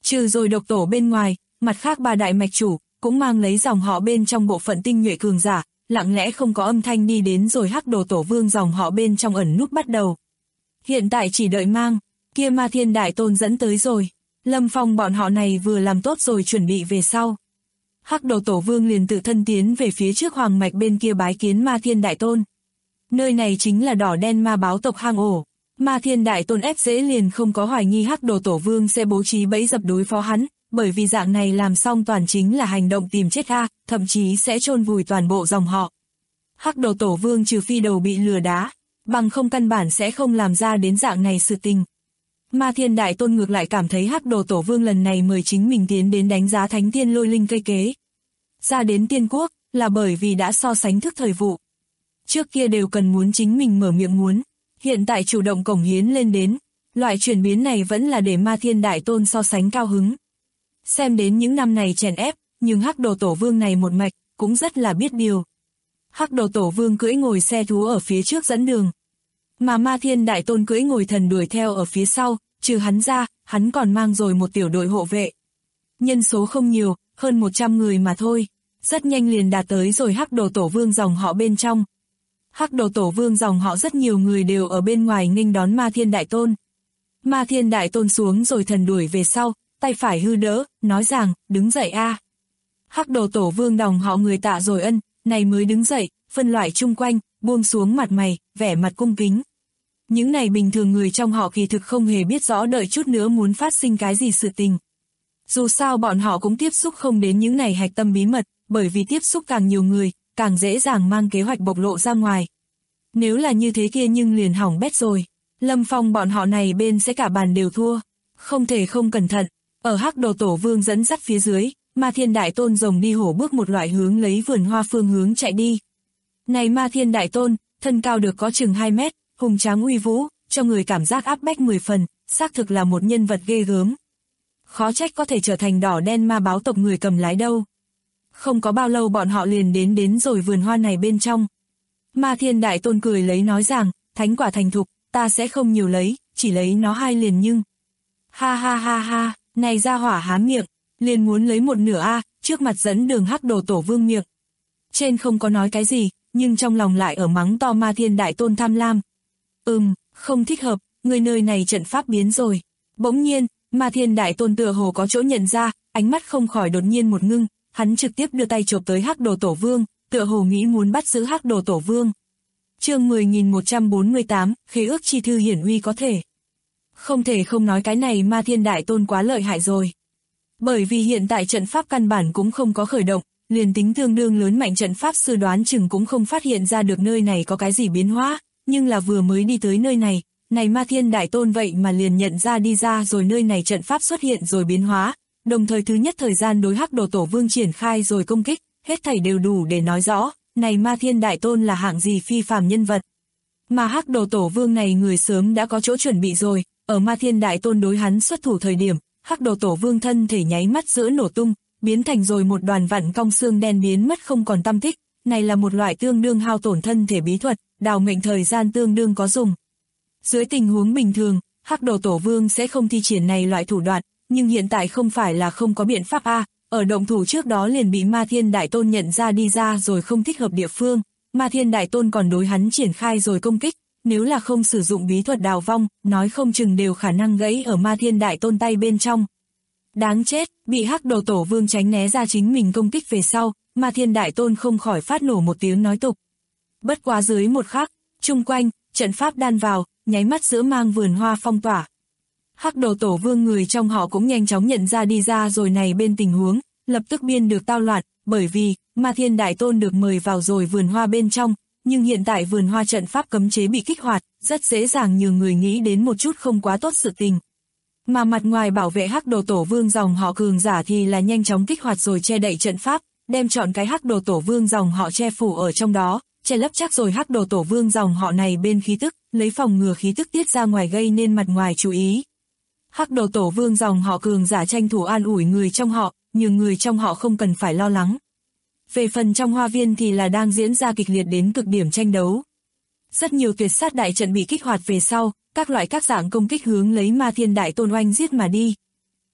Trừ rồi độc tổ bên ngoài, mặt khác ba đại mạch chủ, cũng mang lấy dòng họ bên trong bộ phận tinh nhuệ cường giả, lặng lẽ không có âm thanh đi đến rồi Hắc Đồ Tổ Vương dòng họ bên trong ẩn núp bắt đầu. Hiện tại chỉ đợi mang, kia Ma Thiên Đại Tôn dẫn tới rồi. Lâm Phong bọn họ này vừa làm tốt rồi chuẩn bị về sau. Hắc Đồ Tổ Vương liền tự thân tiến về phía trước hoàng mạch bên kia bái kiến Ma Thiên Đại Tôn. Nơi này chính là đỏ đen ma báo tộc hang ổ. Ma Thiên Đại Tôn ép dễ liền không có hoài nghi Hắc Đồ Tổ Vương sẽ bố trí bẫy dập đối phó hắn, bởi vì dạng này làm xong toàn chính là hành động tìm chết a, thậm chí sẽ chôn vùi toàn bộ dòng họ. Hắc Đồ Tổ Vương trừ phi đầu bị lừa đá, bằng không căn bản sẽ không làm ra đến dạng này sự tình. Ma Thiên Đại Tôn ngược lại cảm thấy Hắc Đồ Tổ Vương lần này mời chính mình tiến đến đánh giá Thánh Tiên Lôi Linh cây kế. Ra đến Tiên Quốc, là bởi vì đã so sánh thức thời vụ. Trước kia đều cần muốn chính mình mở miệng muốn, hiện tại chủ động cống hiến lên đến, loại chuyển biến này vẫn là để Ma Thiên Đại Tôn so sánh cao hứng. Xem đến những năm này chèn ép, nhưng Hắc Đồ Tổ Vương này một mạch, cũng rất là biết điều. Hắc Đồ Tổ Vương cưỡi ngồi xe thú ở phía trước dẫn đường, mà Ma Thiên Đại Tôn cưỡi ngồi thần đuổi theo ở phía sau, trừ hắn ra, hắn còn mang rồi một tiểu đội hộ vệ. Nhân số không nhiều, hơn 100 người mà thôi, rất nhanh liền đạt tới rồi Hắc Đồ Tổ Vương dòng họ bên trong. Hắc Đồ Tổ Vương dòng họ rất nhiều người đều ở bên ngoài nghênh đón Ma Thiên Đại Tôn. Ma Thiên Đại Tôn xuống rồi thần đuổi về sau, tay phải hư đỡ, nói rằng, đứng dậy a. Hắc Đồ Tổ Vương dòng họ người tạ rồi ân, này mới đứng dậy, phân loại chung quanh, buông xuống mặt mày, vẻ mặt cung kính. Những này bình thường người trong họ kỳ thực không hề biết rõ đợi chút nữa muốn phát sinh cái gì sự tình. Dù sao bọn họ cũng tiếp xúc không đến những này hạch tâm bí mật, bởi vì tiếp xúc càng nhiều người, càng dễ dàng mang kế hoạch bộc lộ ra ngoài. Nếu là như thế kia nhưng liền hỏng bét rồi. Lâm Phong bọn họ này bên sẽ cả bàn đều thua. Không thể không cẩn thận. Ở Hắc Đồ Tổ Vương dẫn dắt phía dưới, Ma Thiên Đại Tôn rồng đi hổ bước một loại hướng lấy vườn hoa phương hướng chạy đi. Này Ma Thiên Đại Tôn, thân cao được có chừng 2 mét, hùng tráng uy vũ, cho người cảm giác áp bách 10 phần, xác thực là một nhân vật ghê gớm. Khó trách có thể trở thành đỏ đen ma báo tộc người cầm lái đâu. Không có bao lâu bọn họ liền đến rồi vườn hoa này bên trong. Ma Thiên Đại Tôn cười lấy nói rằng, thánh quả thành thục, ta sẽ không nhiều lấy, chỉ lấy nó 2 liền nhưng. Ha ha ha ha, này ra hỏa há miệng, liền muốn lấy 1/2 a, trước mặt dẫn đường Hắc Đồ Tổ Vương miệng. Trên không có nói cái gì, nhưng trong lòng lại ở mắng to Ma Thiên Đại Tôn tham lam. Không thích hợp, người nơi này trận pháp biến rồi. Bỗng nhiên, Ma Thiên Đại Tôn tựa hồ có chỗ nhận ra, ánh mắt không khỏi đột nhiên một ngưng, hắn trực tiếp đưa tay chộp tới Hắc Đồ Tổ Vương, tựa hồ nghĩ muốn bắt giữ Hắc Đồ Tổ Vương. Chương 10.148, khế ước chi thư hiển uy có thể. Không thể không nói cái này Ma Thiên Đại Tôn quá lợi hại rồi. Bởi vì hiện tại trận pháp căn bản cũng không có khởi động, liền tính tương đương lớn mạnh trận pháp sư đoán chừng cũng không phát hiện ra được nơi này có cái gì biến hóa, nhưng là vừa mới đi tới nơi này, này Ma Thiên Đại Tôn vậy mà liền nhận ra đi ra rồi nơi này trận pháp xuất hiện rồi biến hóa, đồng thời thứ nhất thời gian đối Hắc Đồ Tổ Vương triển khai rồi công kích, hết thảy đều đủ để nói rõ, này Ma Thiên Đại Tôn là hạng gì phi phàm nhân vật. Mà Hắc Đồ Tổ Vương này người sớm đã có chỗ chuẩn bị rồi, ở Ma Thiên Đại Tôn đối hắn xuất thủ thời điểm, Hắc Đồ Tổ Vương thân thể nháy mắt giữa nổ tung, biến thành rồi một đoàn vặn cong xương đen biến mất không còn tăm tích, này là một loại tương đương hao tổn thân thể bí thuật, đào mệnh thời gian tương đương có dùng. Dưới tình huống bình thường, Hắc Đồ Tổ Vương sẽ không thi triển này loại thủ đoạn, nhưng hiện tại không phải là không có biện pháp a, ở động thủ trước đó liền bị Ma Thiên Đại Tôn nhận ra đi ra rồi không thích hợp địa phương, Ma Thiên Đại Tôn còn đối hắn triển khai rồi công kích, nếu là không sử dụng bí thuật đào vong, nói không chừng đều khả năng gãy ở Ma Thiên Đại Tôn tay bên trong. Đáng chết, bị Hắc Đồ Tổ Vương tránh né ra chính mình công kích về sau, Ma Thiên Đại Tôn không khỏi phát nổ một tiếng nói tục. Bất quá dưới một khắc, chung quanh, trận pháp đan vào, nháy mắt giữa mang vườn hoa phong tỏa. Hắc Đồ Tổ Vương người trong họ cũng nhanh chóng nhận ra đi ra rồi này bên tình huống, lập tức biên được tao loạn, bởi vì, Ma Thiên Đại Tôn được mời vào rồi vườn hoa bên trong, nhưng hiện tại vườn hoa trận pháp cấm chế bị kích hoạt, rất dễ dàng nhiều người nghĩ đến một chút không quá tốt sự tình. Mà mặt ngoài bảo vệ Hắc Đồ Tổ Vương dòng họ cường giả thì là nhanh chóng kích hoạt rồi che đậy trận pháp, đem chọn cái Hắc Đồ Tổ Vương dòng họ che phủ ở trong đó, che lấp chắc rồi Hắc Đồ Tổ Vương dòng họ này bên khí tức, lấy phòng ngừa khí tức tiết ra ngoài gây nên mặt ngoài chú ý. Hắc Đồ Tổ Vương dòng họ cường giả tranh thủ an ủi người trong họ, nhưng người trong họ không cần phải lo lắng. Về phần trong hoa viên thì là đang diễn ra kịch liệt đến cực điểm tranh đấu. Rất nhiều tuyệt sát đại trận bị kích hoạt về sau, các loại các dạng công kích hướng lấy Ma Thiên Đại Tôn oanh giết mà đi.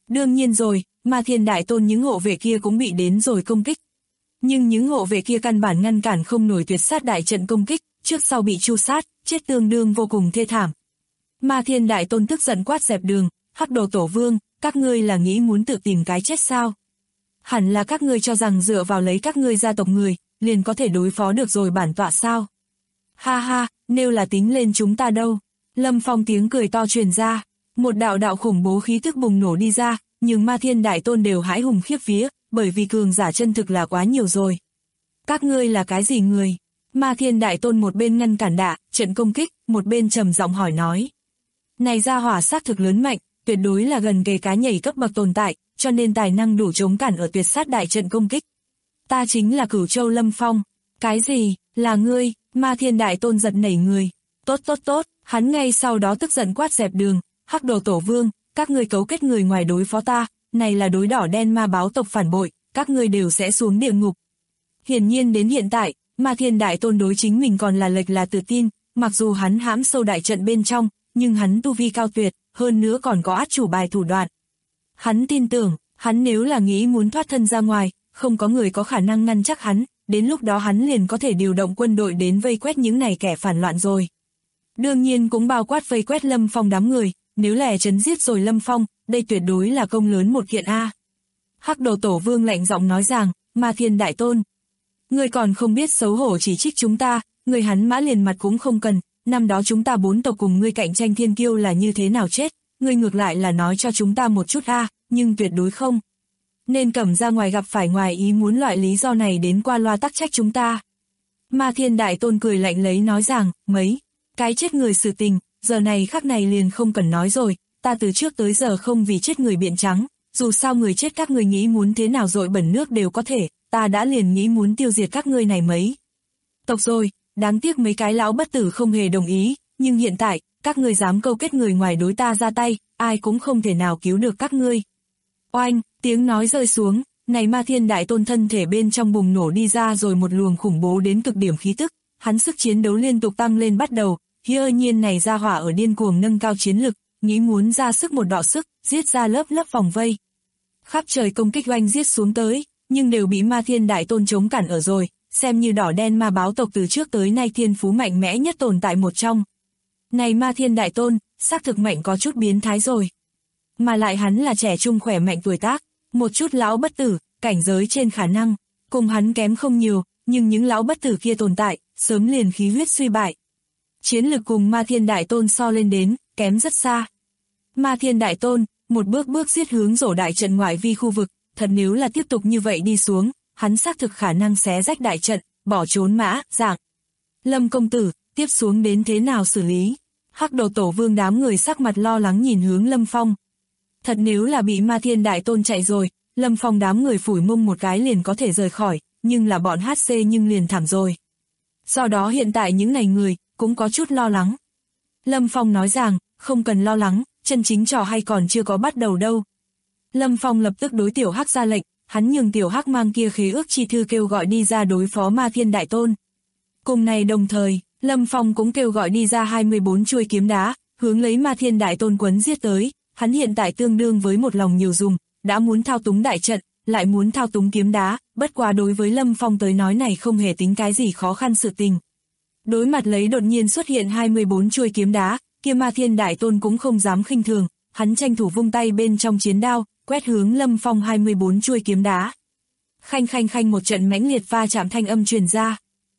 Đương nhiên rồi, Ma Thiên Đại Tôn những hộ vệ kia cũng bị đến rồi công kích. Nhưng những hộ vệ kia căn bản ngăn cản không nổi tuyệt sát đại trận công kích, trước sau bị tru sát, chết tương đương vô cùng thê thảm. Ma Thiên Đại Tôn tức giận quát dẹp đường, Hắc Đồ Tổ Vương, các ngươi là nghĩ muốn tự tìm cái chết sao? Hẳn là các ngươi cho rằng dựa vào lấy các ngươi gia tộc người, liền có thể đối phó được rồi bản tọa sao? Ha ha, nếu là tính lên chúng ta đâu? Lâm Phong tiếng cười to truyền ra, một đạo đạo khủng bố khí tức bùng nổ đi ra, nhưng Ma Thiên Đại Tôn đều hãi hùng khiếp vía, bởi vì cường giả chân thực là quá nhiều rồi. Các ngươi là cái gì người? Ma Thiên Đại Tôn một bên ngăn cản đả, trận công kích, một bên trầm giọng hỏi nói. Này gia hỏa xác thực lớn mạnh, tuyệt đối là gần kề cá nhảy cấp bậc tồn tại, cho nên tài năng đủ chống cản ở tuyệt sát đại trận công kích. Ta chính là Cửu Châu Lâm Phong. Cái gì, là ngươi? Ma Thiên Đại Tôn giật nảy người. Tốt tốt tốt, hắn ngay sau đó tức giận quát dẹp đường, Hắc Đồ Tổ Vương, các ngươi cấu kết người ngoài đối phó ta, này là đối đỏ đen ma báo tộc phản bội, các ngươi đều sẽ xuống địa ngục. Hiển nhiên đến hiện tại, Ma Thiên Đại Tôn đối chính mình còn là lệch là tự tin, mặc dù hắn hãm sâu đại trận bên trong, nhưng hắn tu vi cao tuyệt, hơn nữa còn có át chủ bài thủ đoạn. Hắn tin tưởng, hắn nếu là nghĩ muốn thoát thân ra ngoài, không có người có khả năng ngăn chắc hắn, đến lúc đó hắn liền có thể điều động quân đội đến vây quét những này kẻ phản loạn rồi. Đương nhiên cũng bao quát vây quét Lâm Phong đám người, nếu lẻ trấn giết rồi Lâm Phong, đây tuyệt đối là công lớn một kiện a. Hắc Đồ Tổ Vương lạnh giọng nói rằng, Ma Thiên Đại Tôn, ngươi còn không biết xấu hổ chỉ trích chúng ta, người hắn mã liền mặt cũng không cần, năm đó chúng ta 4 tộc cùng ngươi cạnh tranh thiên kiêu là như thế nào chết, ngươi ngược lại là nói cho chúng ta một chút a, nhưng tuyệt đối không nên cầm ra ngoài gặp phải ngoài ý muốn loại lý do này đến qua loa tắc trách chúng ta. Ma Thiên Đại Tôn cười lạnh lấy nói rằng, mấy cái chết người sự tình, giờ này khắc này liền không cần nói rồi, ta từ trước tới giờ không vì chết người biện trắng, dù sao người chết các người nghĩ muốn thế nào dội bẩn nước đều có thể, ta đã liền nghĩ muốn tiêu diệt các ngươi này mấy tộc rồi, đáng tiếc mấy cái lão bất tử không hề đồng ý, nhưng hiện tại, các ngươi dám câu kết người ngoài đối ta ra tay, ai cũng không thể nào cứu được các ngươi. Oanh, tiếng nói rơi xuống, này Ma Thiên Đại Tôn thân thể bên trong bùng nổ đi ra rồi một luồng khủng bố đến cực điểm khí tức, hắn sức chiến đấu liên tục tăng lên bắt đầu, hiển nhiên này ra hỏa ở điên cuồng nâng cao chiến lực, nghĩ muốn ra sức một đọ sức, giết ra lớp lớp vòng vây. Khắp trời công kích oanh giết xuống tới, nhưng đều bị Ma Thiên Đại Tôn chống cản ở rồi, xem như đỏ đen ma báo tộc từ trước tới nay thiên phú mạnh mẽ nhất tồn tại một trong. Này Ma Thiên Đại Tôn, xác thực mạnh có chút biến thái rồi. Mà lại hắn là trẻ trung khỏe mạnh tuổi tác, một chút lão bất tử, cảnh giới trên khả năng, cùng hắn kém không nhiều, nhưng những lão bất tử kia tồn tại, sớm liền khí huyết suy bại. Chiến lực cùng Ma Thiên Đại Tôn so lên đến, kém rất xa. Ma Thiên Đại Tôn, một bước bước giết hướng rổ đại trận ngoại vi khu vực, thật nếu là tiếp tục như vậy đi xuống, hắn xác thực khả năng xé rách đại trận, bỏ trốn mã, dạng. Lâm công tử, tiếp xuống đến thế nào xử lý? Hắc Đồ Tổ Vương đám người sắc mặt lo lắng nhìn hướng Lâm Phong. Thật nếu là bị Ma Thiên Đại Tôn chạy rồi, Lâm Phong đám người phủi mông một cái liền có thể rời khỏi, nhưng là bọn HC nhưng liền thảm rồi. Do đó hiện tại những này người, cũng có chút lo lắng. Lâm Phong nói rằng, không cần lo lắng, chân chính trò hay còn chưa có bắt đầu đâu. Lâm Phong lập tức đối Tiểu Hắc ra lệnh, hắn nhường Tiểu Hắc mang kia khế ước chi thư kêu gọi đi ra đối phó Ma Thiên Đại Tôn. Cùng này đồng thời, Lâm Phong cũng kêu gọi đi ra 24 chuôi kiếm đá, hướng lấy Ma Thiên Đại Tôn quấn giết tới, hắn hiện tại tương đương với một lòng nhiều dùng, đã muốn thao túng đại trận, lại muốn thao túng kiếm đá, bất quá đối với Lâm Phong tới nói này không hề tính cái gì khó khăn sự tình. Đối mặt lấy đột nhiên xuất hiện 24 chuôi kiếm đá, kia Ma Thiên Đại Tôn cũng không dám khinh thường, hắn tranh thủ vung tay bên trong chiến đao, quét hướng Lâm Phong 24 chuôi kiếm đá. Khanh khanh khanh một trận mãnh liệt va chạm thanh âm truyền ra.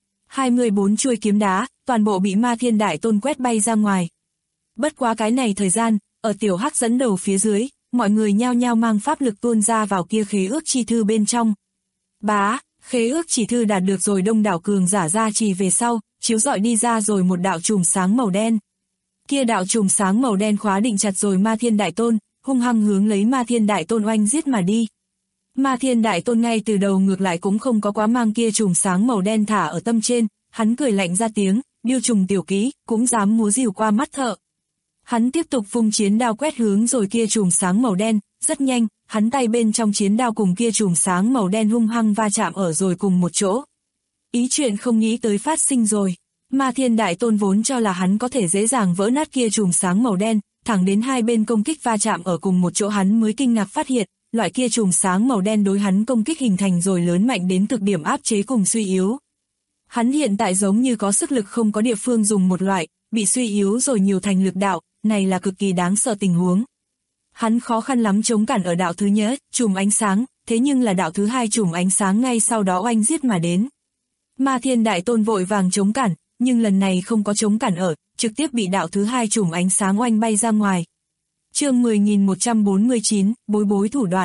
24 chuôi kiếm đá, toàn bộ bị Ma Thiên Đại Tôn quét bay ra ngoài. Bất quá cái này thời gian, ở Tiểu Hắc dẫn đầu phía dưới, mọi người nhao nhao mang pháp lực tuôn ra vào kia khế ước chi thư bên trong. Bá, khế ước chỉ thư đạt được rồi đông đảo cường giả gia trì về sau, chiếu rọi đi ra rồi một đạo chùm sáng màu đen. Kia đạo chùm sáng màu đen khóa định chặt rồi Ma Thiên Đại Tôn, hung hăng hướng lấy Ma Thiên Đại Tôn oanh giết mà đi. Ma Thiên Đại Tôn ngay từ đầu ngược lại cũng không có quá mang kia chùm sáng màu đen thả ở tâm trên, hắn cười lạnh ra tiếng, điêu trùng tiểu kỹ, cũng dám múa rìu qua mắt thợ. Hắn tiếp tục vung chiến đao quét hướng rồi kia chùm sáng màu đen, rất nhanh, hắn tay bên trong chiến đao cùng kia chùm sáng màu đen hung hăng va chạm ở rồi cùng một chỗ. Ý chuyện không nghĩ tới phát sinh rồi. Ma Thiên Đại Tôn vốn cho là hắn có thể dễ dàng vỡ nát kia chùm sáng màu đen, thẳng đến hai bên công kích va chạm ở cùng một chỗ hắn mới kinh ngạc phát hiện, loại kia chùm sáng màu đen đối hắn công kích hình thành rồi lớn mạnh đến cực điểm áp chế cùng suy yếu. Hắn hiện tại giống như có sức lực không có địa phương dùng một loại, bị suy yếu rồi nhiều thành lực đạo, này là cực kỳ đáng sợ tình huống. Hắn khó khăn lắm chống cản ở đạo thứ nhất, chùm ánh sáng, thế nhưng là đạo thứ hai chùm ánh sáng ngay sau đó oanh giết mà đến. Ma Thiên Đại Tôn vội vàng chống cản, nhưng lần này không có chống cản ở, trực tiếp bị đạo thứ hai chùm ánh sáng oanh bay ra ngoài. Chương 10.149, bối bối thủ đoạn.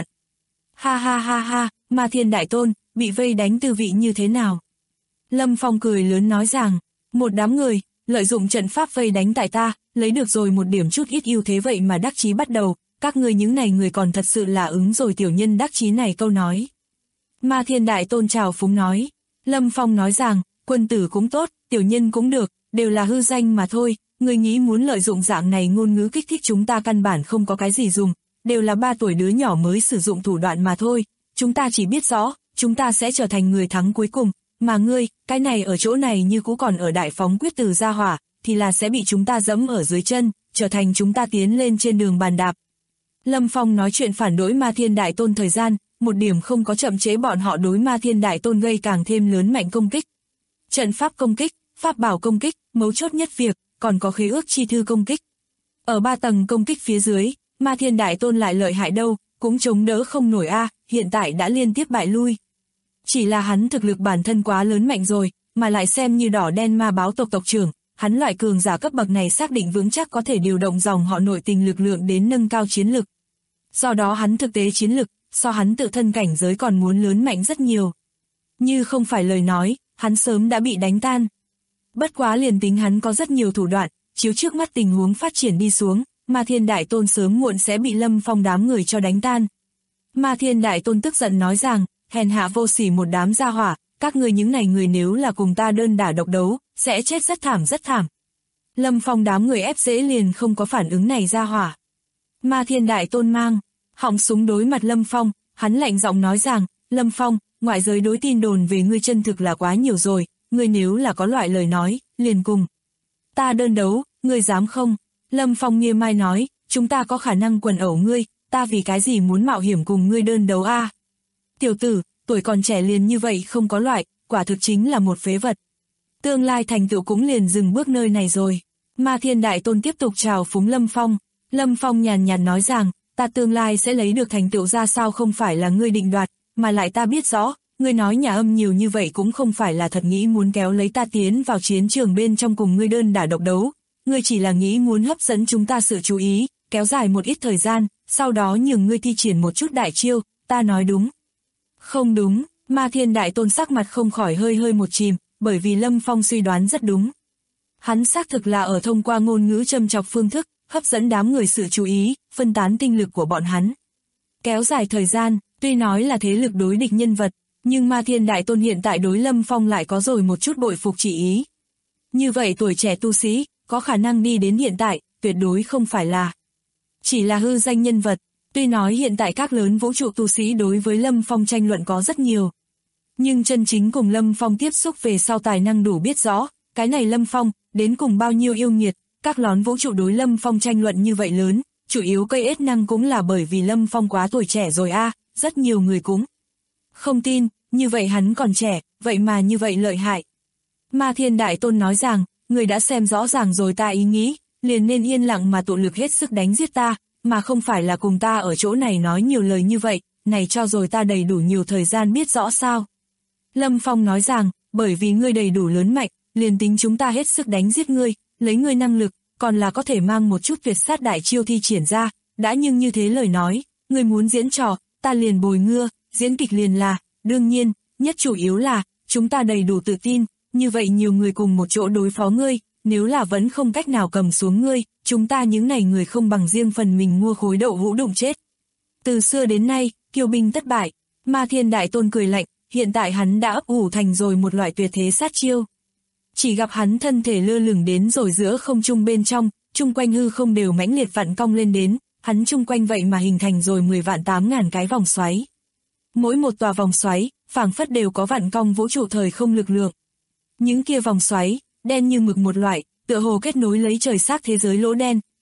Ha ha ha ha, Ma Thiên Đại Tôn, bị vây đánh tư vị như thế nào? Lâm Phong cười lớn nói rằng, một đám người, lợi dụng trận pháp vây đánh tại ta, lấy được rồi một điểm chút ít ưu thế vậy mà đắc chí bắt đầu, các ngươi những này người còn thật sự là ứng rồi tiểu nhân đắc chí này câu nói. Ma Thiên Đại Tôn chào phúng nói, Lâm Phong nói rằng, quân tử cũng tốt, tiểu nhân cũng được, đều là hư danh mà thôi, người nghĩ muốn lợi dụng dạng này ngôn ngữ kích thích chúng ta căn bản không có cái gì dùng, đều là 3 tuổi đứa nhỏ mới sử dụng thủ đoạn mà thôi, chúng ta chỉ biết rõ, chúng ta sẽ trở thành người thắng cuối cùng, mà ngươi, cái này ở chỗ này như cũ còn ở đại phóng quyết từ gia hỏa, thì là sẽ bị chúng ta dẫm ở dưới chân, trở thành chúng ta tiến lên trên đường bàn đạp. Lâm Phong nói chuyện phản đối Ma Thiên Đại Tôn thời gian, một điểm không có chậm chế bọn họ đối Ma Thiên Đại Tôn gây càng thêm lớn mạnh công kích. Trận pháp công kích, pháp bảo công kích, mấu chốt nhất việc, còn có khế ước chi thư công kích. Ở 3 tầng công kích phía dưới, Ma Thiên Đại Tôn lại lợi hại đâu, cũng chống đỡ không nổi hiện tại đã liên tiếp bại lui. Chỉ là hắn thực lực bản thân quá lớn mạnh rồi, mà lại xem như đỏ đen ma báo tộc tộc trưởng, hắn loại cường giả cấp bậc này xác định vững chắc có thể điều động dòng họ nội tình lực lượng đến nâng cao chiến lực. Do đó hắn thực tế chiến lực, so hắn tự thân cảnh giới còn muốn lớn mạnh rất nhiều. Như không phải lời nói, hắn sớm đã bị đánh tan. Bất quá liền tính hắn có rất nhiều thủ đoạn, chiếu trước mắt tình huống phát triển đi xuống, Ma Thiên Đại Tôn sớm muộn sẽ bị Lâm Phong đám người cho đánh tan. Ma Thiên Đại Tôn tức giận nói rằng, hèn hạ vô sỉ một đám gia hỏa, các người những này người nếu là cùng ta đơn đả độc đấu, sẽ chết rất thảm rất thảm. Lâm Phong đám người ép dễ liền không có phản ứng này gia hỏa. Ma Thiên Đại Tôn mang họng súng đối mặt Lâm Phong, hắn lạnh giọng nói rằng, Lâm Phong, ngoại giới đối tin đồn về ngươi chân thực là quá nhiều rồi, ngươi nếu là có loại lời nói, liền cùng ta đơn đấu, ngươi dám không? Lâm Phong nghiêm mai nói, chúng ta có khả năng quần ẩu ngươi, ta vì cái gì muốn mạo hiểm cùng ngươi đơn đấu Tiểu tử, tuổi còn trẻ liền như vậy không có loại, quả thực chính là một phế vật. Tương lai thành tựu cũng liền dừng bước nơi này rồi. Ma Thiên Đại Tôn tiếp tục chào phúng Lâm Phong. Lâm Phong nhàn nhạt nói rằng, ta tương lai sẽ lấy được thành tựu ra sao không phải là ngươi định đoạt, mà lại ta biết rõ, ngươi nói nhà âm nhiều như vậy cũng không phải là thật nghĩ muốn kéo lấy ta tiến vào chiến trường bên trong cùng ngươi đơn đả độc đấu, ngươi chỉ là nghĩ muốn hấp dẫn chúng ta sự chú ý, kéo dài một ít thời gian, sau đó nhường ngươi thi triển một chút đại chiêu, ta nói đúng. Không đúng, Ma Thiên Đại Tôn sắc mặt không khỏi hơi một chìm, bởi vì Lâm Phong suy đoán rất đúng. Hắn xác thực là ở thông qua ngôn ngữ châm chọc phương thức, hấp dẫn đám người sự chú ý, phân tán tinh lực của bọn hắn. Kéo dài thời gian, tuy nói là thế lực đối địch nhân vật, nhưng Ma Thiên Đại Tôn hiện tại đối Lâm Phong lại có rồi một chút bội phục chỉ ý. Như vậy tuổi trẻ tu sĩ, có khả năng đi đến hiện tại, tuyệt đối không phải là chỉ là hư danh nhân vật. Tuy nói hiện tại các lớn vũ trụ tu sĩ đối với Lâm Phong tranh luận có rất nhiều, nhưng chân chính cùng Lâm Phong tiếp xúc về sau tài năng đủ biết rõ, cái này Lâm Phong, đến cùng bao nhiêu yêu nghiệt, các lón vũ trụ đối Lâm Phong tranh luận như vậy lớn, chủ yếu cây ết năng cũng là bởi vì Lâm Phong quá tuổi trẻ rồi rất nhiều người cũng không tin, như vậy hắn còn trẻ, vậy mà như vậy lợi hại. Ma Thiên Đại Tôn nói rằng, người đã xem rõ ràng rồi ta ý nghĩ, liền nên yên lặng mà tụ lực hết sức đánh giết ta, mà không phải là cùng ta ở chỗ này nói nhiều lời như vậy, này cho rồi ta đầy đủ nhiều thời gian biết rõ sao. Lâm Phong nói rằng, bởi vì ngươi đầy đủ lớn mạnh, liền tính chúng ta hết sức đánh giết ngươi, lấy ngươi năng lực, còn là có thể mang một chút tuyệt sát đại chiêu thi triển ra, đã nhưng như thế lời nói, ngươi muốn diễn trò, ta liền bồi ngưa, diễn kịch liền là, đương nhiên, nhất chủ yếu là, chúng ta đầy đủ tự tin, như vậy nhiều người cùng một chỗ đối phó ngươi, nếu là vẫn không cách nào cầm xuống ngươi, chúng ta những này người không bằng riêng phần mình mua khối đậu hũ đụng chết. Từ xưa đến nay, kiêu binh thất bại, Ma Thiên Đại Tôn cười lạnh, hiện tại hắn đã ấp ủ thành rồi một loại tuyệt thế sát chiêu. Chỉ gặp hắn thân thể lơ lửng đến rồi giữa không trung bên trong, chung quanh hư không đều mãnh liệt vặn cong lên đến, hắn chung quanh vậy mà hình thành rồi 10.000 cái vòng xoáy. Mỗi một tòa vòng xoáy, phảng phất đều có vặn cong vũ trụ thời không lực lượng. Những kia vòng xoáy, đen như mực một loại, tựa hồ kết nối lấy trời xác thế giới lỗ đen,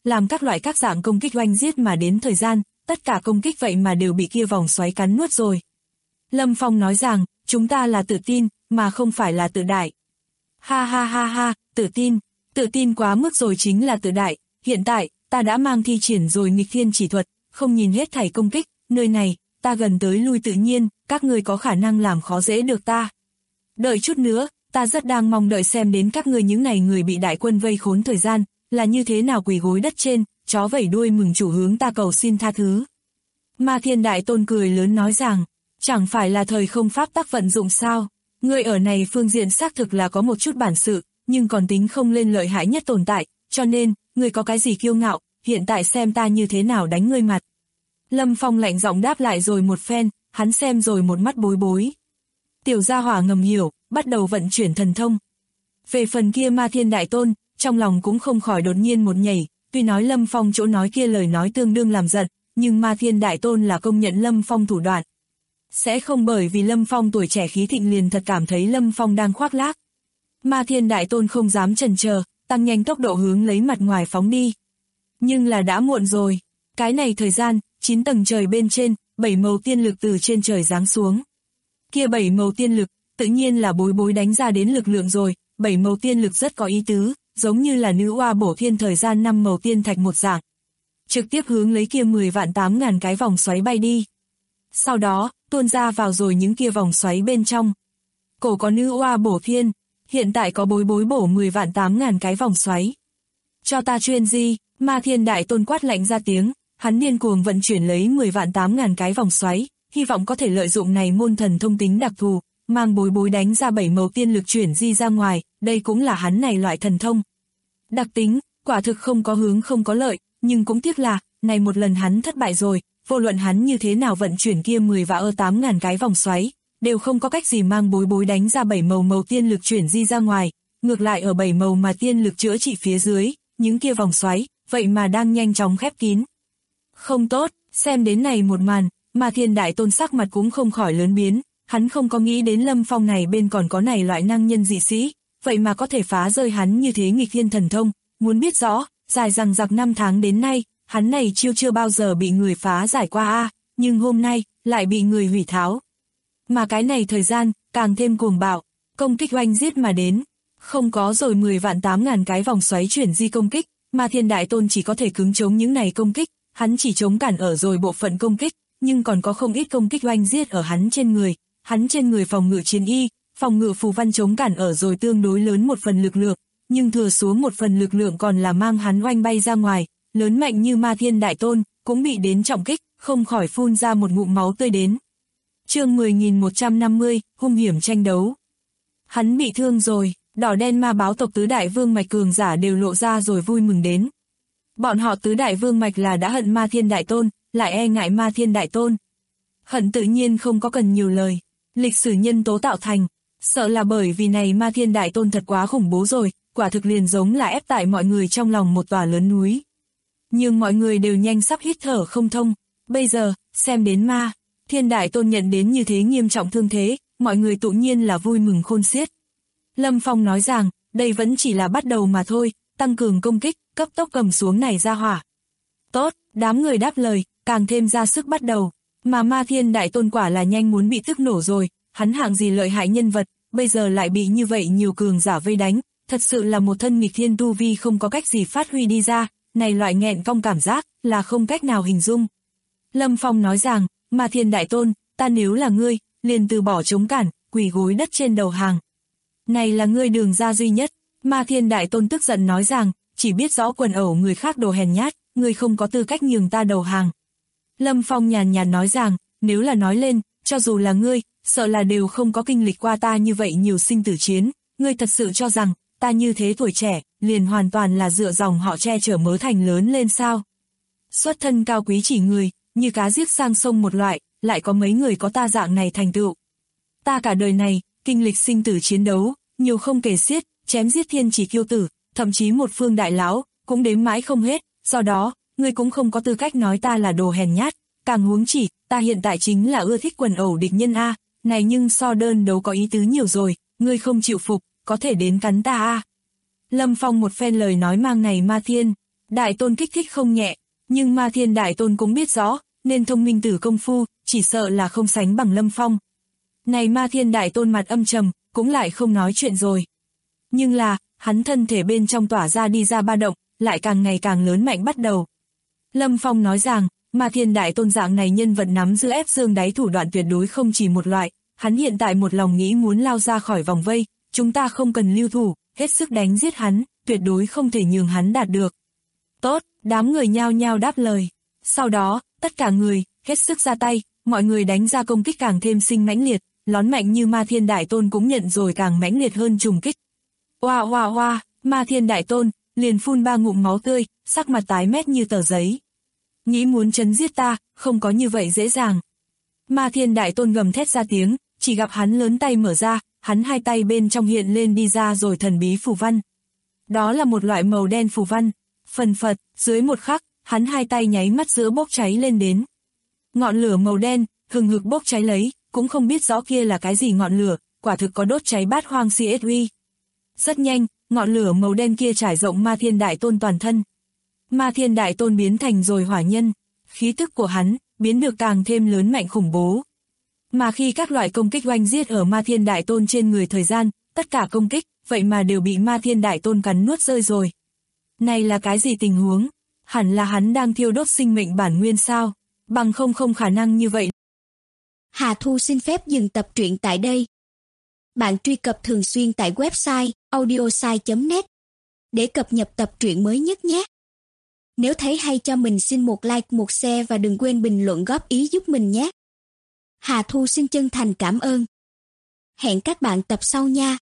làm các loại các dạng công kích oanh giết mà đến thời gian, tất cả công kích vậy mà đều bị kia vòng xoáy cắn nuốt rồi. Lâm Phong nói rằng, chúng ta là tự tin, mà không phải là tự đại. Ha ha ha ha, tự tin quá mức rồi chính là tự đại, hiện tại, ta đã mang thi triển rồi nghịch thiên chỉ thuật, không nhìn hết thảy công kích, nơi này, ta gần tới lui tự nhiên, các ngươi có khả năng làm khó dễ được ta. Đợi chút nữa, ta rất đang mong đợi xem đến các ngươi những này người bị đại quân vây khốn thời gian, là như thế nào quỳ gối đất trên, chó vẩy đuôi mừng chủ hướng ta cầu xin tha thứ. Ma Thiên Đại Tôn cười lớn nói rằng, chẳng phải là thời không pháp tắc vận dụng sao, ngươi ở này phương diện xác thực là có một chút bản sự, nhưng còn tính không lên lợi hại nhất tồn tại, cho nên, ngươi có cái gì kiêu ngạo, hiện tại xem ta như thế nào đánh ngươi mặt. Lâm Phong lạnh giọng đáp lại rồi một phen, hắn xem rồi một mắt bối bối. Tiểu gia hỏa ngầm hiểu, bắt đầu vận chuyển thần thông. Về phần kia Ma Thiên Đại Tôn, trong lòng cũng không khỏi đột nhiên một nhảy, tuy nói Lâm Phong chỗ nói kia lời nói tương đương làm giận, nhưng Ma Thiên Đại Tôn là công nhận Lâm Phong thủ đoạn. Sẽ không bởi vì Lâm Phong tuổi trẻ khí thịnh liền thật cảm thấy Lâm Phong đang khoác lác. Ma Thiên Đại Tôn không dám chần chờ, tăng nhanh tốc độ hướng lấy mặt ngoài phóng đi. Nhưng là đã muộn rồi, cái này thời gian, 9 tầng trời bên trên, 7 màu tiên lực từ trên trời giáng xuống. Kia 7 màu tiên lực, tự nhiên là bối bối đánh ra đến lực lượng rồi, 7 màu tiên lực rất có ý tứ, giống như là nữ oa bổ thiên thời gian 5 màu tiên thạch một dạng. Trực tiếp hướng lấy kia 10 vạn 8 ngàn cái vòng xoáy bay đi. Sau đó, tuôn ra vào rồi những kia vòng xoáy bên trong. Cổ có nữ oa bổ thiên, hiện tại có bối bối bổ 10 vạn 8 ngàn cái vòng xoáy. Cho ta chuyên di, Ma Thiên Đại Tôn quát lạnh ra tiếng, hắn điên cuồng vận chuyển lấy 10 vạn 8 ngàn cái vòng xoáy, hy vọng có thể lợi dụng này môn thần thông tính đặc thù, mang bối bối đánh ra 7 màu tiên lực chuyển di ra ngoài, đây cũng là hắn này loại thần thông. Đặc tính, quả thực không có hướng không có lợi, nhưng cũng tiếc là, này một lần hắn thất bại rồi, vô luận hắn như thế nào vận chuyển kia 10 và 8 ngàn cái vòng xoáy, đều không có cách gì mang bối bối đánh ra 7 màu tiên lực chuyển di ra ngoài, ngược lại ở 7 màu mà tiên lực chữa trị phía dưới, những kia vòng xoáy, vậy mà đang nhanh chóng khép kín. Không tốt, xem đến này một màn, Ma Thiên Đại Tôn sắc mặt cũng không khỏi lớn biến, hắn không có nghĩ đến Lâm Phong này bên còn có này loại năng nhân dị sĩ, vậy mà có thể phá rơi hắn như thế nghịch thiên thần thông, muốn biết rõ, dài rằng giặc 5 tháng đến nay, hắn này chưa bao giờ bị người phá giải qua nhưng hôm nay, lại bị người hủy tháo. Mà cái này thời gian, càng thêm cuồng bạo, công kích oanh giết mà đến, không có rồi 10 vạn 8 ngàn cái vòng xoáy chuyển di công kích, Ma Thiên Đại Tôn chỉ có thể cứng chống những này công kích, hắn chỉ chống cản ở rồi bộ phận công kích, nhưng còn có không ít công kích oanh giết ở hắn trên người phòng ngự chiến y, phòng ngự phù văn chống cản ở rồi tương đối lớn một phần lực lượng, nhưng thừa xuống một phần lực lượng còn là mang hắn oanh bay ra ngoài, lớn mạnh như Ma Thiên Đại Tôn, cũng bị đến trọng kích, không khỏi phun ra một ngụm máu tươi đến. Chương 10.150, hung hiểm tranh đấu. Hắn bị thương rồi, đỏ đen ma báo tộc tứ đại vương mạch cường giả đều lộ ra rồi vui mừng đến. Bọn họ tứ đại vương mạch là đã hận Ma Thiên Đại Tôn, lại e ngại Ma Thiên Đại Tôn. Hận tự nhiên không có cần nhiều lời, lịch sử nhân tố tạo thành, sợ là bởi vì này Ma Thiên Đại Tôn thật quá khủng bố rồi, quả thực liền giống là ép tại mọi người trong lòng một tòa lớn núi. Nhưng mọi người đều nhanh sắp hít thở không thông, bây giờ, xem đến Ma Thiên Đại Tôn nhận đến như thế nghiêm trọng thương thế, mọi người tự nhiên là vui mừng khôn xiết. Lâm Phong nói rằng, đây vẫn chỉ là bắt đầu mà thôi, tăng cường công kích, cấp tốc cầm xuống này ra hỏa. Tốt, đám người đáp lời, càng thêm ra sức bắt đầu, mà Ma Thiên Đại Tôn quả là nhanh muốn bị tức nổ rồi, hắn hạng gì lợi hại nhân vật, bây giờ lại bị như vậy nhiều cường giả vây đánh, thật sự là một thân nghịch thiên tu vi không có cách gì phát huy đi ra, này loại nghẹn cong cảm giác, là không cách nào hình dung. Lâm Phong nói rằng, Ma Thiên Đại Tôn, ta nếu là ngươi, liền từ bỏ chống cản, quỳ gối đất trên đầu hàng. Này là ngươi đường ra duy nhất, Ma Thiên Đại Tôn tức giận nói rằng, chỉ biết rõ quần ẩu người khác đồ hèn nhát, ngươi không có tư cách nhường ta đầu hàng. Lâm Phong nhàn nhạt nói rằng, nếu là nói lên, cho dù là ngươi, sợ là đều không có kinh lịch qua ta như vậy nhiều sinh tử chiến, ngươi thật sự cho rằng, ta như thế tuổi trẻ, liền hoàn toàn là dựa dòng họ che chở mớ thành lớn lên sao. Xuất thân cao quý chỉ người, như cá giết sang sông một loại, lại có mấy người có ta dạng này thành tựu. Ta cả đời này, kinh lịch sinh tử chiến đấu, nhiều không kể xiết, chém giết thiên chỉ kiêu tử, thậm chí một phương đại lão, cũng đếm mãi không hết, do đó, ngươi cũng không có tư cách nói ta là đồ hèn nhát, càng huống chỉ, ta hiện tại chính là ưa thích quần ẩu địch nhân này nhưng so đơn đấu có ý tứ nhiều rồi, ngươi không chịu phục, có thể đến cắn ta Lâm Phong một phen lời nói mang này Ma Thiên Đại Tôn kích thích không nhẹ, nhưng Ma Thiên Đại Tôn cũng biết rõ, nên thông minh tử công phu, chỉ sợ là không sánh bằng Lâm Phong. Này Ma Thiên Đại Tôn mặt âm trầm, cũng lại không nói chuyện rồi. Nhưng là, hắn thân thể bên trong tỏa ra đi ra ba động, lại càng ngày càng lớn mạnh bắt đầu. Lâm Phong nói rằng, Ma Thiên Đại Tôn dạng này nhân vật nắm giữ ép xương đáy thủ đoạn tuyệt đối không chỉ một loại, hắn hiện tại một lòng nghĩ muốn lao ra khỏi vòng vây, chúng ta không cần lưu thủ, hết sức đánh giết hắn, tuyệt đối không thể nhường hắn đạt được. Tốt, đám người nhao nhao đáp lời. Sau đó, tất cả người, hết sức ra tay, mọi người đánh ra công kích càng thêm sinh mãnh liệt, lón mạnh như Ma Thiên Đại Tôn cũng nhận rồi càng mãnh liệt hơn trùng kích. Oa oa oa, Ma Thiên Đại Tôn, liền phun 3 ngụm máu tươi, sắc mặt tái mét như tờ giấy. Nghĩ muốn chấn giết ta, không có như vậy dễ dàng. Ma Thiên Đại Tôn gầm thét ra tiếng, chỉ gặp hắn lớn tay mở ra, hắn hai tay bên trong hiện lên đi ra rồi thần bí phù văn. Đó là một loại màu đen phù văn, phần phật, dưới một khắc, hắn hai tay nháy mắt giữa bốc cháy lên đến. Ngọn lửa màu đen, hừng hực bốc cháy lấy, cũng không biết rõ kia là cái gì ngọn lửa, quả thực có đốt cháy bát hoang CSV. Rất nhanh, ngọn lửa màu đen kia trải rộng Ma Thiên Đại Tôn toàn thân. Ma Thiên Đại Tôn biến thành rồi hỏa nhân, khí tức của hắn, biến được càng thêm lớn mạnh khủng bố. Mà khi các loại công kích oanh giết ở Ma Thiên Đại Tôn trên người thời gian, tất cả công kích, vậy mà đều bị Ma Thiên Đại Tôn cắn nuốt rơi rồi. Này là cái gì tình huống? Hẳn là hắn đang thiêu đốt sinh mệnh bản nguyên sao? Bằng không khả năng như vậy. Hà Thu xin phép dừng tập truyện tại đây. Bạn truy cập thường xuyên tại website audiosai.net để cập nhật tập truyện mới nhất nhé. Nếu thấy hay cho mình xin một like, một share và đừng quên bình luận góp ý giúp mình nhé. Hà Thu xin chân thành cảm ơn. Hẹn các bạn tập sau nha.